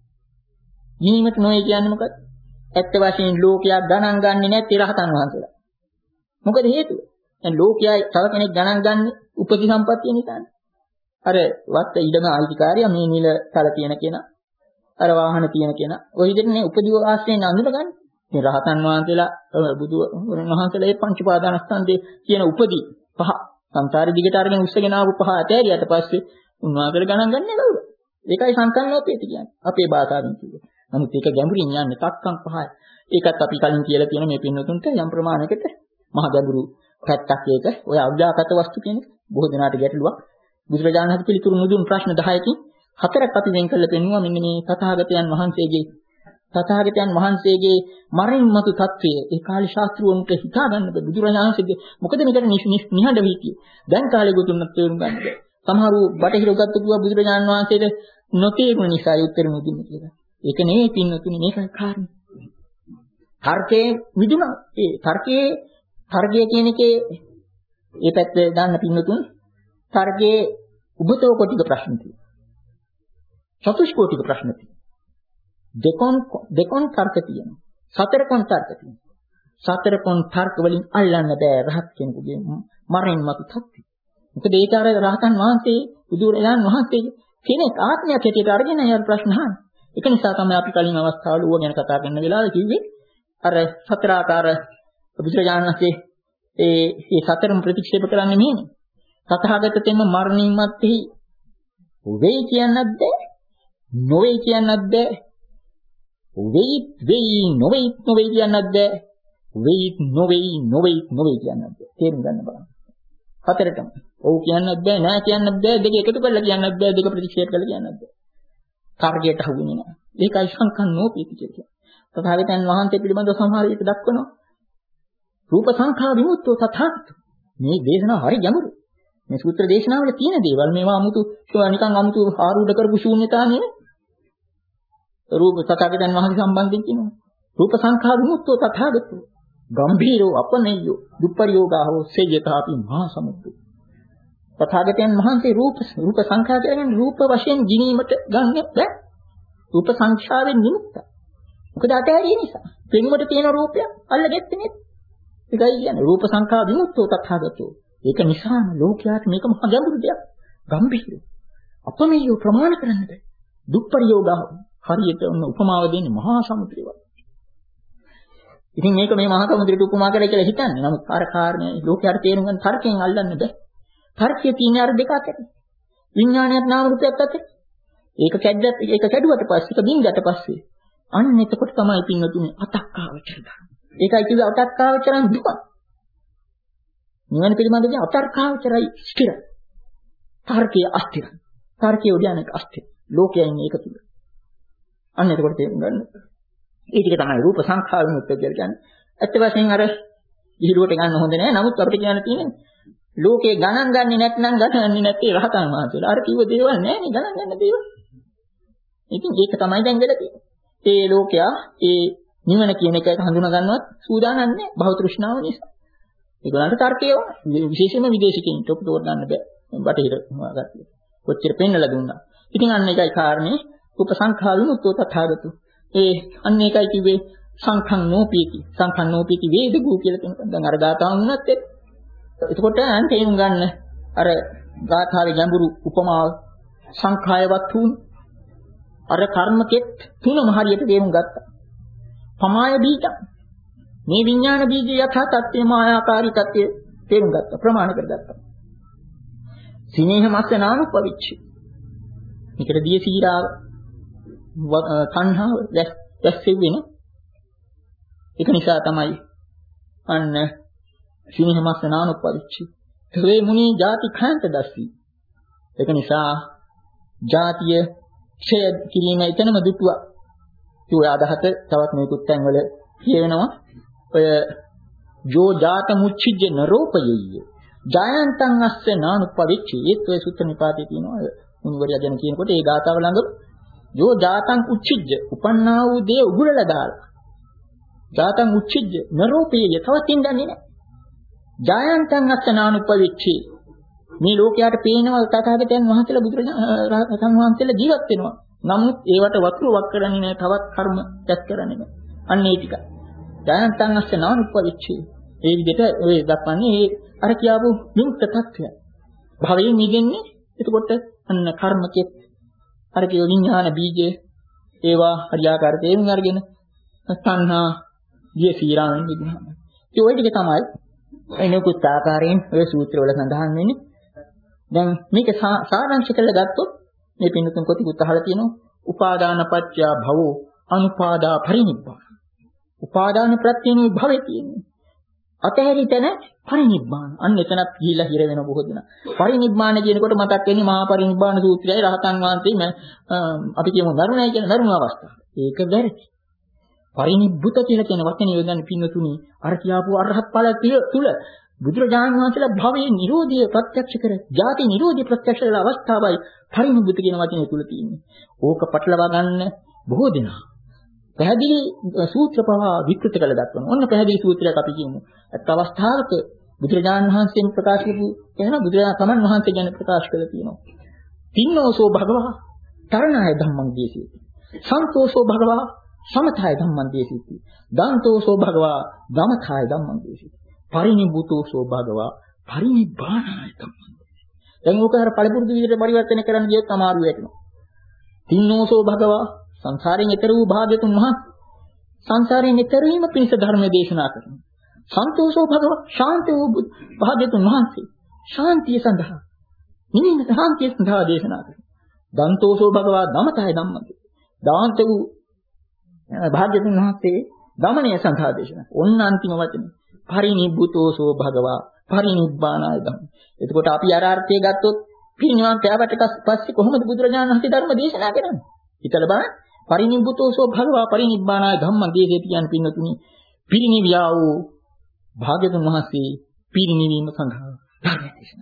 ගිනීමට නොයේ කියන්නේ මොකද්ද? ඇත්ත වශයෙන් ලෝකයා ගණන් ගන්නේ නැති රහතන් වහන්සේලා. මොකද හේතුව? දැන් ලෝකයා තව කෙනෙක් ගණන් ගන්න උපති සම්පත්තිය නිසානේ. අර වත් ඉඩම අයිතිකාරයා මේ නිල තල තියෙන කෙනා, අර වාහන තියෙන කෙනා, ඔය විදිහටනේ උපදී ආශ්‍රයෙන් අඳුනගන්නේ. මේ රහතන් වහන්සේලා බුදු වහන්සේලා මේ පංච පාදානස්කන්ධයේ කියන උපදී පහ සංසාරේ දිගට අරගෙන උස්සගෙන ආපු පහ ඇතෑරියට පස්සේ උන්වහන්සේලා ගණන් ගන්නේ කවුද? ඒකයි සංකල්පෝපේති කියන්නේ. අපේ භාෂාවෙන් කියන්නේ. නමුත් ඒක ගැඹුරින් යන්නේ තක්කම් පහයි. ඒකත් අපි කලින් කියලා තියෙන මේ පින්නතුන්ට යම් ප්‍රමාණයකට මහ ගැඹුරු පැත්තක් ඒක. ඔය අව්‍යාකත වස්තු කියන්නේ බොහෝ දෙනාට ගැටලුවක්. බුදුරජාණන් වහන්සේ පිළිතුරු නුදුන් ප්‍රශ්න දහයකින් හතරක් අපි වෙන් කරලා පෙන්නුවා මෙන්න මේ තථාගතයන් වහන්සේගේ තථාගතයන් වහන්සේගේ මරින් මතු තත්වය ඒ කාලේ ශාස්ත්‍රවන්ට හිතා ගන්න බෑ. බුදුරජාණන් වහන්සේගේ මොකද මේකට නිහඬ වෙයි කියේ. දැන් කාලේ ගොතුන්නත් තේරුම් ගන්න බෑ. සමහරු බටහිර උගත්තු කිව්වා බුදුරජාණන් වහන්සේට නොතේරුණ නිසා උත්තර නොදුන්නේ කියලා. ඒක නෙවෙයි පින්නතුනේ මේකයි කාරණේ. තර්කයේ විදුණා. ඒ තර්කයේ තර්කයේ කියන එකේ ඒ පැත්තේ දාන්න පින්නතුන් තර්කයේ උබතෝ කොටික ප්‍රශ්න තියෙනවා. චතුෂ්කෝටික ප්‍රශ්න තියෙනවා. දෙකොන් දෙකොන් තර්ක තියෙනවා. සතර කොන් තර්ක තියෙනවා. සතර කොන් තර්ක වලින් අල්ලන්න බෑ රහත් කෙනෙකුගේ මරණ මතු තත්ත්වය. මොකද ඒක අර රහතන් වහන්සේ බුදුරජාණන් වහන්සේ කෙනෙක් ආත්මයක් හැටියට අරගෙන යන ප්‍රශ්න අහන්නේ. ඒක නිසා තමයි අපි කලින් අවස්ථාවල ඌව ගැන කතා කරන වෙලාවේ කිව්වේ අර සතර ආකාර බුදුරජාණන් වහන්සේ ඒ මේ සතරම ප්‍රතික්ෂේප කරන්නේ මෙහෙම. තථාගතතෙම මරණින් මත්තේ වෙයි කියන්නත් බෑ. නොවේ කියන්නත් බෑ. වෙයි වෙයි නොවේ නොවේ කියන්නත් බෑ. වෙයි නොවේ නොවේ නොවේ කියන්නත් බෑ. තේරුම් ගන්න බලන්න. හතරටම. ඔව් කියන්නත් බෑ නෑ කියන්නත් බෑ දෙක එකතු කරලා කියන්නත් බෑ දෙක ප්‍රතික්ෂේප කරලා කියන්නත් බෑ. කාර්යයට හුුනේ නෑ. ඒකයි සංකන්නෝපීති කියන්නේ. තථාගතයන් වහන්සේ පිළිබඳව සමහර විට දක්වනවා. රූප සංඛා විමුක්තෝ තථාගතෝ. මේ දේශනාව හරි ගැඹුරුයි. මේ සූත්‍ර දේශනාවල තියෙන දේවල් මේවා 아무තු නිකන් 아무තු ආරූඪ කරපු ශූන්‍යතා නෙවෙයි. රූප තථාගතයන් වහන්සේ සම්බන්ධයෙන් කියනවා. රූප සංඛා විමුක්තෝ තථාගතෝ. ගම්භීරෝ අපනේයෝ දුප්පරියෝගාහෝ සේයතාපි මහා සමුද්දෝ. තථාගතයන් වහන්සේ රූප රූප සංඛා කියන්නේ රූප වශයෙන් ගිනීමට ගන්න බෑ. රූප සංඛාවෙන් විමුක්තයි. මොකද අතහැරිය නිසා. පෙනුමට තියෙන රූපය අල්ලගෙත්තේ නෙත්. ඒකයි කියන්නේ රූප සංඛා විමුක්තෝ තථාගතෝ. ඒක නිසාම ලෝකයාට මේක මහ ගැඹුරු දෙයක්. ගම්භීරෝ. අපමෙයෝ ප්‍රමාණ කරන්න බෑ. දුප්පරියෝගාහ හරියට ඔන්න උපමාව දෙන්නේ මහා සමුද්‍රය වගේ. ඉතින් මේක මේ මහා සමුද්‍රයට උපමා කරලා කියලා හිතන්නේ. නමුත් අර කාරණේ ලෝකයාට තේරුම් ගන්න තර්කයෙන් අල්ලන්න බෑ. තර්කයේ තියෙන අර දෙක අතර. විඥානයත් නාම රූපයත් අතර. ඒක කැඩද්ද ඒක කැඩුවට පස්සේ ඒක බින්දට පස්සේ අන්න එතකොට තමයි පින්නතුනේ අතක්කාවචර ධර්ම. ඒකයි කිව්වේ අතක්කාවචරන් දුක. නිවන පිළිබඳව අතර්කාවචරයි ස්ථිර. තර්කයේ අස්ථිර. තර්කයේ උද්‍යානක අස්ථිර. ලෝකයෙන් මේක තුල. අන්න එතකොට තේරුම් ගන්න. ඒ ටික තමයි රූප සංඛාර විමුක්තිය කියලා කියන්නේ. ඇත්ත වශයෙන් අර ඉහිලුවට ගන්න හොඳ නෑ. නමුත් අපිට කියන්න තියෙන්නේ ලෝකේ ගණන් ගන්නේ නැත්නම් ගණන්නේ නැත්තේ රහතන් වහන්සේලා. අර කිව්ව දේවල් නෑනේ ගණන් ගන්න දේවල්. ඉතින් ඒක තමයි දැන් වෙලා තියෙන්නේ. ඒ ලෝකයා ඒ නිවන කියන එක හඳුනා ගන්නවත් සූදානම් නෑ භව තෘෂ්ණාව නිසා. ඒගොල්ලන්ට තර්කය විශේෂයෙන්ම විදේශිකයින්ට ඔප්පු තෝර ගන්න බෑ. බටහිර හොයාගත්තා. කොච්චර පෙන්නලා දුන්නා. ඉතින් අන්න ඒකයි කාරණේ උපසංඛා විමුක්තෝ තථාගතෝ. ඒ අන්න ඒකයි කිව්වේ සංඛං නෝපීති. සංඛං නෝපීති වේදගු කියලා කියනවා. දැන් අර ගාථාවන් වුණත් ඒක. එතකොට අන් තේරුම් ගන්න අර ගාථාවේ ගැඹුරු උපමාව සංඛායවත් වුණ අර කර්මකෙත් තුනම හරියට තේරුම් ගත්තා. පමාය බීජ මේ විඥාන බීජය යථා තත්ත්වේ මායාකාරී තත්ත්වය තේරුම් ගත්තා ප්‍රමාණ කරගත්තා. සිනේහ මස්ස නානුපවිච්චි. මේකට දිය සීරාව තණ්හාව දැස්සෙන්නේ නේ. ඒක නිසා තමයි අන්න සිනේහ මස්ස නානුපවිච්චි. තවේ මුනි ಜಾති khයන්ත දස්සි. ඒක නිසා ಜಾතිය ක්ෂය කිරීම එතනම දුටුවා. ඒ අදහස තවත් මේකුත් තැන්වල කියවෙනවා. ඔය ජෝ ජාත මුච්චිජ්ජ නරෝපයෙය. ජයන්තං අස්ස නානුපවිච්චි ඒත් ඔය සුත්ත නිපාතේ තියෙනවා මුනිවරයා ගැන කියනකොට ඒ ගාථාව ළඟ යෝ ජාතං උච්චිජ්ජ උපන්නා වූ දේ උගුරලා දාලා ජාතං උච්චිජ්ජ නරෝපේය තවත් ඉඳන්නේ නැහැ ජයන්තං අස්ස නානුපවිච්චි මේ ලෝකයට පේනවා තථාගතයන් වහන්සේලා බුදුරජාණන් වහන්සේලා ජීවත් වෙනවා නමුත් ඒවට වතුර වක් කරන්නේ නැහැ තවත් කර්ම දැක් කරන්නේ නැහැ අන්න ඒ ටික ජයන්තං අස්ස නානුපවිච්චි ඒ විදිහට ඔය දක්වන්නේ ඒ අර කියාපු විමුක්ත tattya භවයෙන් නිදෙන්නේ එතකොට අන්න කර්මකෙත් අර කිය විඥාන බීජේ ඒවා හරියාකාර තේරුම් අරගෙන සංහා දිය සීරාවෙන් නිදෙනවා ඒ ඔය ටික තමයි එනකුත් ආකාරයෙන් ඔය සූත්‍රවල සඳහන් වෙන්නේ දැන් මේක සාරාංශ කරලා ගත්තොත් මේ පින්නතුන් කොටිකුත් අහලා තියෙනවා උපාදානපත්‍ය භවෝ අනුපාදා පරිනිබ්බාන උපාදාන ප්‍රත්‍යනේ භවයේ තියෙන්නේ අතහැරිතන පරිනිබ්බාන අන්න එතනත් ගිහිලා හිර වෙන බොහෝ දෙනා පරිනිබ්බාන කියනකොට මතක් වෙන්නේ මහා පරිනිබ්බාන සූත්‍රයයි රහතන් වහන්සේ අපි කියමු දරුණයි කියන දරුණ අවස්ථාව. ඒක වැරදි. පරිනිබ්බුත කියලා කියන වචනේ යොදන්නේ පින්නතුනි අර කියාපු අරහත් ඵල තුල බුදුරජාණන් වහන්සේලා භවයේ නිරෝධය ප්‍රත්‍යක්ෂ කර, ජාති නිරෝධය ප්‍රත්‍යක්ෂ කරන අවස්ථාවයි පරිනිබ්බුත කියන වචනේ තුල තියෙන්නේ. ඕක පටලවා ගන්න බොහෝ දෙනා පැහැදිලි සූත්‍ර පවා විකෘත කළ දක්වනවා. ඔන්න පැහැදිලි සූත්‍රයක් අපි කියමු. අත් අවස්ථාවක බුදුරජාණන් වහන්සේන් ප්‍රකාශ කරපු එහෙනම් බුදුරජාණන් තමන් වහන්සේ ගැන ප්‍රකාශ කළා තියෙනවා. තින්නෝසෝ භගවා තරණාය ධම්මං දේශේති. සන්තෝෂෝ භගවා සමථාය ධම්මං දේශේති. දාන්තෝසෝ භගවා ධමථාය ධම්මං දේශේති. පරිනිබ්බුතෝසෝ භගවා පරිනිබ්බානාය ධම්මං දේශේති. දැන් ඕක අර පළපුරුදු විදිහට පරිවර්තනය කරන්න ගියොත් අමාරු වෙනවා. තින්නෝසෝ භගවා සංසාරයෙන් ඈතර වූ භාග්‍යතුන් වහන්සේ සංසාරයෙන් ඈතර වීම පිණිස ධර්ම දේශනා කරනවා. සන්තෝෂෝ භගව ශාන්ත වූ භාග්‍යතුන් වහන්සේ ශාන්තිය සඳහා නිවින ශාන්තිය සඳහා දේශනා කරනවා. දන්තෝෂෝ භගව ධමතය ධම්මති. දාන්ත වූ භාග්‍යතුන් වහන්සේ දමණය සඳහා දේශනා. ඔන්න අන්තිම වචනේ. පරිනිබ්බුතෝසෝ භගව පරිනිබ්බානාය ධම්ම. එතකොට අපි අර අර්ථය ගත්තොත් පිරිනිවන් පෑවට පස්සේ කොහොමද බුදුරජාණන් වහන්සේ ධර්ම දේශනා කරන්නේ? හිතලා බලන්න. පරිනිබ්බුතෝසෝ භගවා පරිනිබ්බානාය ධම්මං දේශේති කියන්නේ පින්නතුනි පිරිනිවියා වූ භාග්‍යතුන් වහන්සේ පිරිනිවීම සඳහා ධර්ම දේශනා.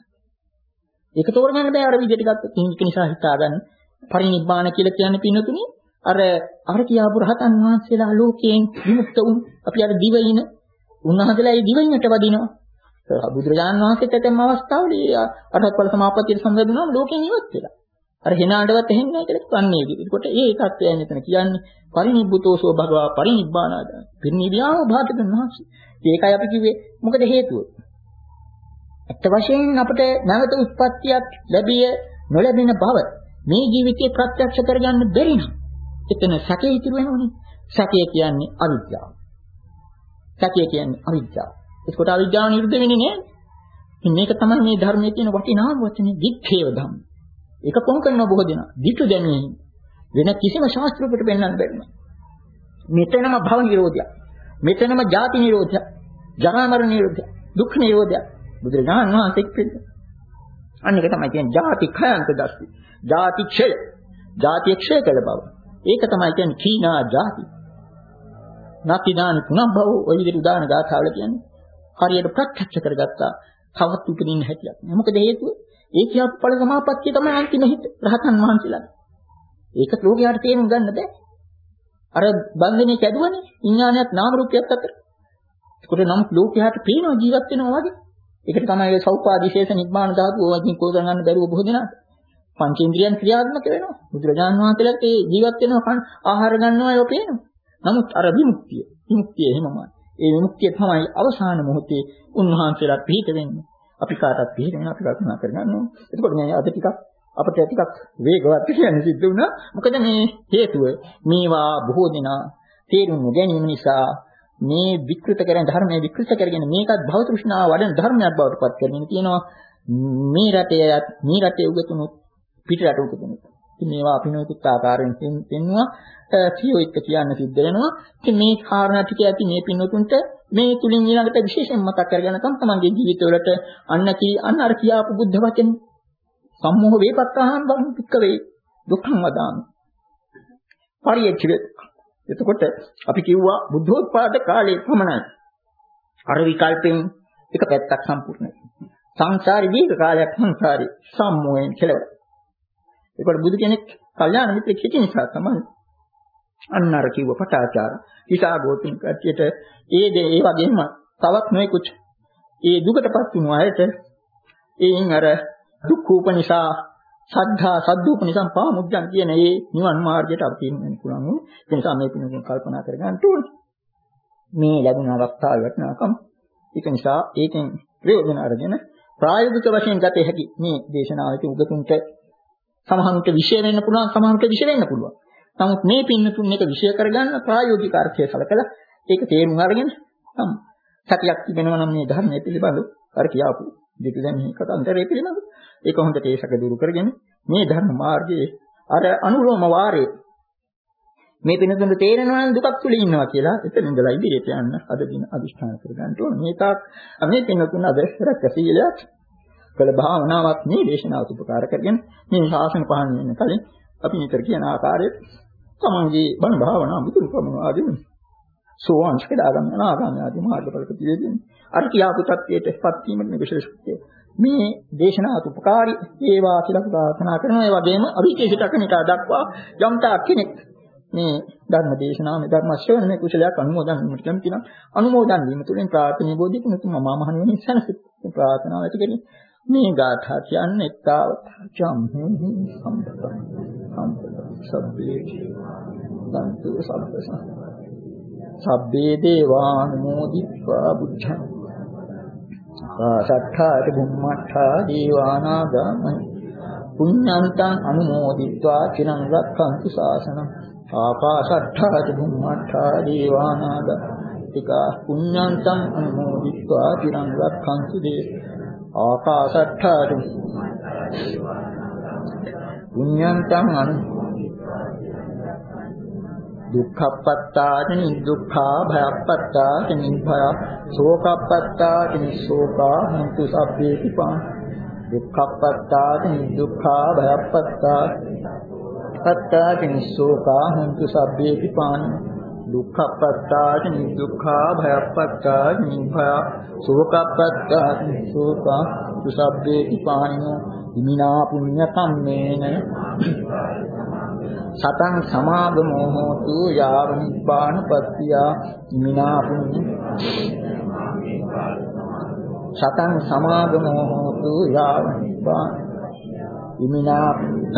ඒක තෝරගන්න බෑ අර විදිහට ගත්තොත්. ඒක නිසා හිතා ගන්න පරිනිබ්බාන කියලා කියන්නේ පින්නතුනි අර අර කියාපු රහතන් වහන්සේලා ලෝකයෙන් විමුක්ත වුන් අපි අර දිවයින උන්වහන්සේලා ඒ දිවයිනට වදිනවා. බුදුරජාණන් වහන්සේට තම අවස්ථාවලදී අටත් ඵල සමාපත්තියට සම්බන්ධ ලෝකයෙන් ඉවත් වෙලා. අර හිනාඩවත් එහෙන්නේ නැහැ කියලා කන්නේ විදිහට. ඒකට ඒ தත්වයන් එතන කියන්නේ පරිනිබ්බුතෝසෝ භගවා පරිනිබ්බානාද. පිරිනිවියාව භාග්‍යතුන් වහන්සේ. ඒකයි අපි කිව්වේ මොකද හේතුව? අත්ත වශයෙන් අපිට නැවත උත්පත්තියක් ලැබිය නොලැබෙන බව මේ ජීවිතේ ප්‍රත්‍යක්ෂ කරගන්න බැරි නම් එතන සැකේ ඉතුරු වෙනවනේ. සැකේ කියන්නේ අවිද්‍යාව. සැකේ කියන්නේ අවිද්‍යාව. ඒකට අවිද්‍යාව නිරුද්ධ වෙන්නේ නෑ. මේක තමයි මේ ධර්මයේ තියෙන වටිනාම වචනේ වික්ඛේව ධම්ම. ඒක කොහොම කරනවා බොහෝ දෙනා. ධිටු දැනීම වෙන කිසිම ශාස්ත්‍රයකට පෙන්වන්න බැරි නෑ. මෙතනම භව නිරෝධය. මෙතනම ජාති නිරෝධය. ජරා මරණ නිරෝධය. දුක් නිරෝධය. බුදුරජාණන් වහන්සේ කියන්නේ. අන්න ඒක තමයි කියන්නේ ජාති khයන්ත දස්ති. ජාති ක්ෂය. ජාති ක්ෂය කළ බව. ඒක තමයි කියන්නේ කීනා ජාති. නැතිදාන තුනක් බව ඔය විදිහට උදාන ගාථාවල කියන්නේ. හරියට ප්‍රත්‍යක්ෂ කරගත්තා. තවත් උපදින්න හැටියක්. මොකද හේතුව? ඒ කියපු ඵල සමාපත්තිය තමයි අන්තිම හිත රහතන් වහන්සේලාගේ. ඒක ලෝකයට තේරුම් ගන්න බෑ. අර බන්ධනේ කැඩුවනේ විඥානයත් නාම රූපයත් අතර. ඒකට නම් ලෝකයට පේනවා ජීවත් වෙනවා වගේ. ඒකට තමයි ඒ සෞපාදිශේෂ නිබ්බාන ධාතු ඕවකින් කෝසන් ගන්න බැරුව බොහෝ දෙනාට. පංචේන්ද්‍රියන් ක්‍රියාත්මක වෙනවා. බුදුරජාණන් වහන්සේලාට ඒ ජීවත් වෙනවා ආහාර ගන්නවා ඒක පේනවා. නමුත් අර විමුක්තිය විමුක්තිය එහෙමමයි. ඒ විමුක්තිය තමයි අවසාන මොහොතේ උන්වහන්සේලා පිහිට වෙන්නේ. අපි කාටත් පිහිට වෙන අපි කල්පනා කරගන්න ඕනේ. එතකොට මේ අද ටිකක් අපිට ටිකක් වේගවත් කියන්න සිද්ධ වුණා. මොකද මේ හේතුව මේවා බොහෝ දෙනා තේරුම් ගැනීම නිසා මේ විකෘත කරන ධර්මයේ විකෘත කරගෙන මේකත් භව තෘෂ්ණාව වඩන ධර්මයක් බවට පත් කරගෙන කියනවා මේ රටේ මේ රටේ උගතුණු පිට රට උගතුණු. ඉතින් මේවා අපි නොයෙකුත් ආකාරයෙන් පෙන්වනවා කියොත් කියන්න සිද්ධ වෙනවා. ඉතින් මේ කාරණා ටික ඇති මේ පින්වතුන්ට මේ තුලින් ඊළඟට විශේෂයෙන් මතක් කරගෙන තම තමන්ගේ ජීවිතවලට අන්න කී අන්න අර කියාපු බුද්ධ වචනේ සම්මෝහ වේපත්තාහං බං වේ දුක්ඛං වදාමි. පරියච්ඡේ. එතකොට අපි කිව්වා බුද්ධෝත්පාද කාලයේ පමණයි. අර විකල්පෙන් එක පැත්තක් සම්පූර්ණයි. සංසාරේ දීර්ඝ කාලයක් සංසාරේ සම්මෝහයෙන් කෙලවලා. ඒකට බුදු කෙනෙක් කල්යාණ මිත්‍රෙක් හිටිය නිසා තමයි අන්න අර කිව්ව පටාචාර විසා ගෝතුන් කට්ටියට ඒ දේ ඒ වගේම තවත් නොයෙකුත් ඒ දුකටපත් වුණු අයට ඒන් අර දුක් උපනිසා සද්ධා සද්දූපනිසම් පාමුද්දන් කියන ඒ නිවන් මාර්ගයට අපි කියන්න පුළුවන්. ඒ නිසා මේ පිනුකින් කල්පනා කරගන්න ඕනේ. මේ ලැබුණ අවස්ථාවේ වටිනාකම. ඒක නිසා ඒකෙන් ප්‍රයෝජන අරගෙන ප්‍රායෝගික වශයෙන් ගත හැකි මේ දේශනාවේ උගතුන්ට සමහරුන්ට විශේෂ වෙන්න පුළුවන්, සමහරුන්ට විශේෂ වෙන්න පුළුවන්. නමුත් මේ පින්නතුන් එක විශේෂ කරගන්න ප්‍රායෝගික අර්ථය සලකලා ඒක තේරුම් අරගෙන නම් සතියක් තිබෙනවා නම් මේ ධර්මයේ පිළිබඳව අර කියාපු දෙකෙන් මේ කතාන්තරේ පිළිබඳව ඒක හොඳට ඒසක දුරු කරගෙන මේ ධර්ම මාර්ගයේ අර අනුලෝම වාරේ මේ පින්නතුන් තේරෙනවා නම් දුකක් තුල ඉන්නවා කියලා එතන ඉඳලා ඉදිරියට යන්න අද දින අදිෂ්ඨාන කරගන්න ඕනේ. මේ තාක් මේ පින්නතුන් අද රැක සීලයක් කළ භාවනාවක් මේ දේශනාවට උපකාර කරගෙන මේ ශාසන පහන් වෙන කලින් අපි නිතර කියන ආකාරයේ තමන්ගේ බණ භාවනා මුතුන් ප්‍රමෝදාදීන් සෝවාන් ස්කදාගම අනාගාම ආදී මාර්ගඵල ප්‍රතිවේදීන් අර කියාපු තත්ත්වයටපත් වීමට මේ විශේෂත්වය මේ දේශනාවට උපකාරී වේවා කියලා ප්‍රාර්ථනා කරනවා. ඒ වගේම අවිචේෂිත කණිකා දක්වා යම්තා කෙනෙක් මේ ධර්ම දේශනාව මේ ධර්ම ශ්‍රවණ මේ කුසලයක් අනුමෝදන් වීමට කැමති නම් අනුමෝදන් වීම තුළින් ප්‍රාර්ථනීය බෝධි පුණ්‍යතුම මහා මහණෙනි සනසිත ප්‍රාර්ථනාව ඇති කෙරේ මේ ගාථා කියන්නේ තාවත චම්හි සම්පතං සම්පතං සබ්බේ සන්තු සබ්බස සබ්බේ දේවානුමෝදිत्वा බුද්ධං සත්තාට බුම්මඨා දේවානාගාමයි පුඤ්ඤන්තං අනුමෝදිत्वा චිරං රක්ඛන්තු ශාසනං ආකාශට්ඨාච බුම්මඨා දේවානාග ටික පුඤ්ඤන්තං අනුමෝදිत्वा චිරං රක්ඛන්තු දේ ආකාශට්ඨාච පුඤ්ඤන්තං අනු දුක්ඛප්පත්තාච නිදුක්ඛා භයප්පත්තාච නිභය ශෝකප්පත්තාච නිශෝකා හොන්තු සබ්බේති පා දුක්ඛප්පත්තාච නිදුක්ඛා භයප්පත්තා පත්තාච නිශෝකා හොන්තු සබ්බේති පානි දුක්ඛප්පත්තාච නිදුක්ඛා භයප්පත්තා නිභය ශෝකප්පත්තා නිශෝකා හොන්තු සබ්බේති පානිනෝ ඉමිනා පුඤ්ඤ කම්මේන සතං සමාගමෝ හෝතු යාව නිබ්බානපත්තිය ඉමිනා පුඤ්ඤ සතං සමාගමෝ හෝතු යාව නිබ්බාන ඉමිනා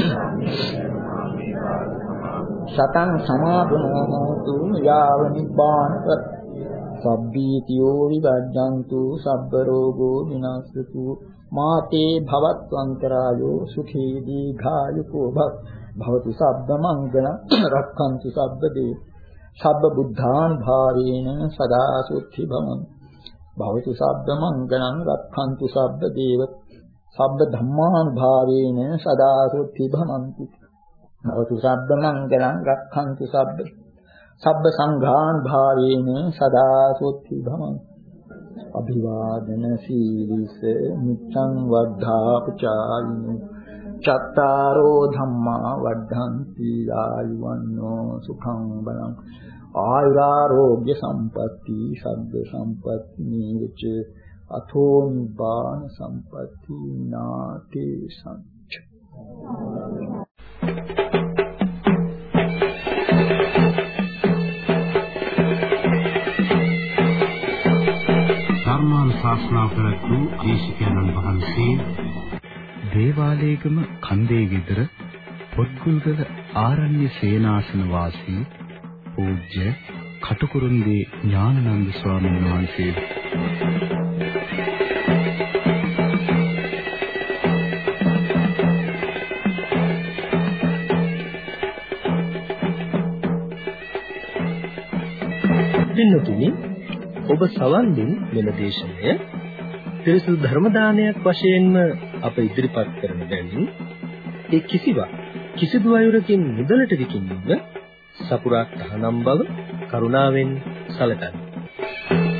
සතං සමාගමෝ හෝතු යාව නිබ්බානපත් සබ්බීතියෝ විවජ්ජන්තු සබ්බ රෝගෝ විනාශතු මාතේ භවත්වන්තරායෝ සුඛී දීඝායුකෝ භව භවතු සබ්බ මංගල රක්ඛන්තු සබ්බ දේ සබ්බ බුද්ධාන් භාවේන සදා සුද්ධි භවං භවතු සබ්බ මංගලං රක්ඛන්තු සබ්බ දේව සබ්බ ධම්මාන් භාවේන සදා සුද්ධි භවಂತಿ භවතු සබ්බ මංගලං රක්ඛන්තු සබ්බ සබ්බ සංඝාන් භාවේන සදා සුද්ධි භවං අභිවාදන සීලිස නිච්ඡං වද්ධා පුචායිනෝ චත්තාරෝ ධම්මා වද්ධන්ති ආයුවන්නෝ සුඛං බලං ආයුරාෝග්‍ය සම්පatti සබ්බ සම්පatti නීච අතෝ නිබ්බාන සම්පatti නාතේ සංච ධර්මාන් ශාස්ත්‍රා කරතු දේශිකානන් වහන්සේ දේවාලේගම කන්දේ විතර පොත්ගුල්ගල ආරණ්‍ය සේනාසන වාසී පූජ්‍ය කටුකුරුන්දී ඥානানন্দ ස්වාමීන් වහන්සේ දිනුතුනි ඔබ සවන් දුන් මෙම දේශනය ත්‍රිසු ධර්ම දානයක් වශයෙන්ම අප ඉදිරිපත් කරන බැවින් ඒ කිසිවක් කිසිදු අයුරකින් මුදලට විකිණීම සපුරා තහනම් බව කරුණාවෙන් සැලකන්න.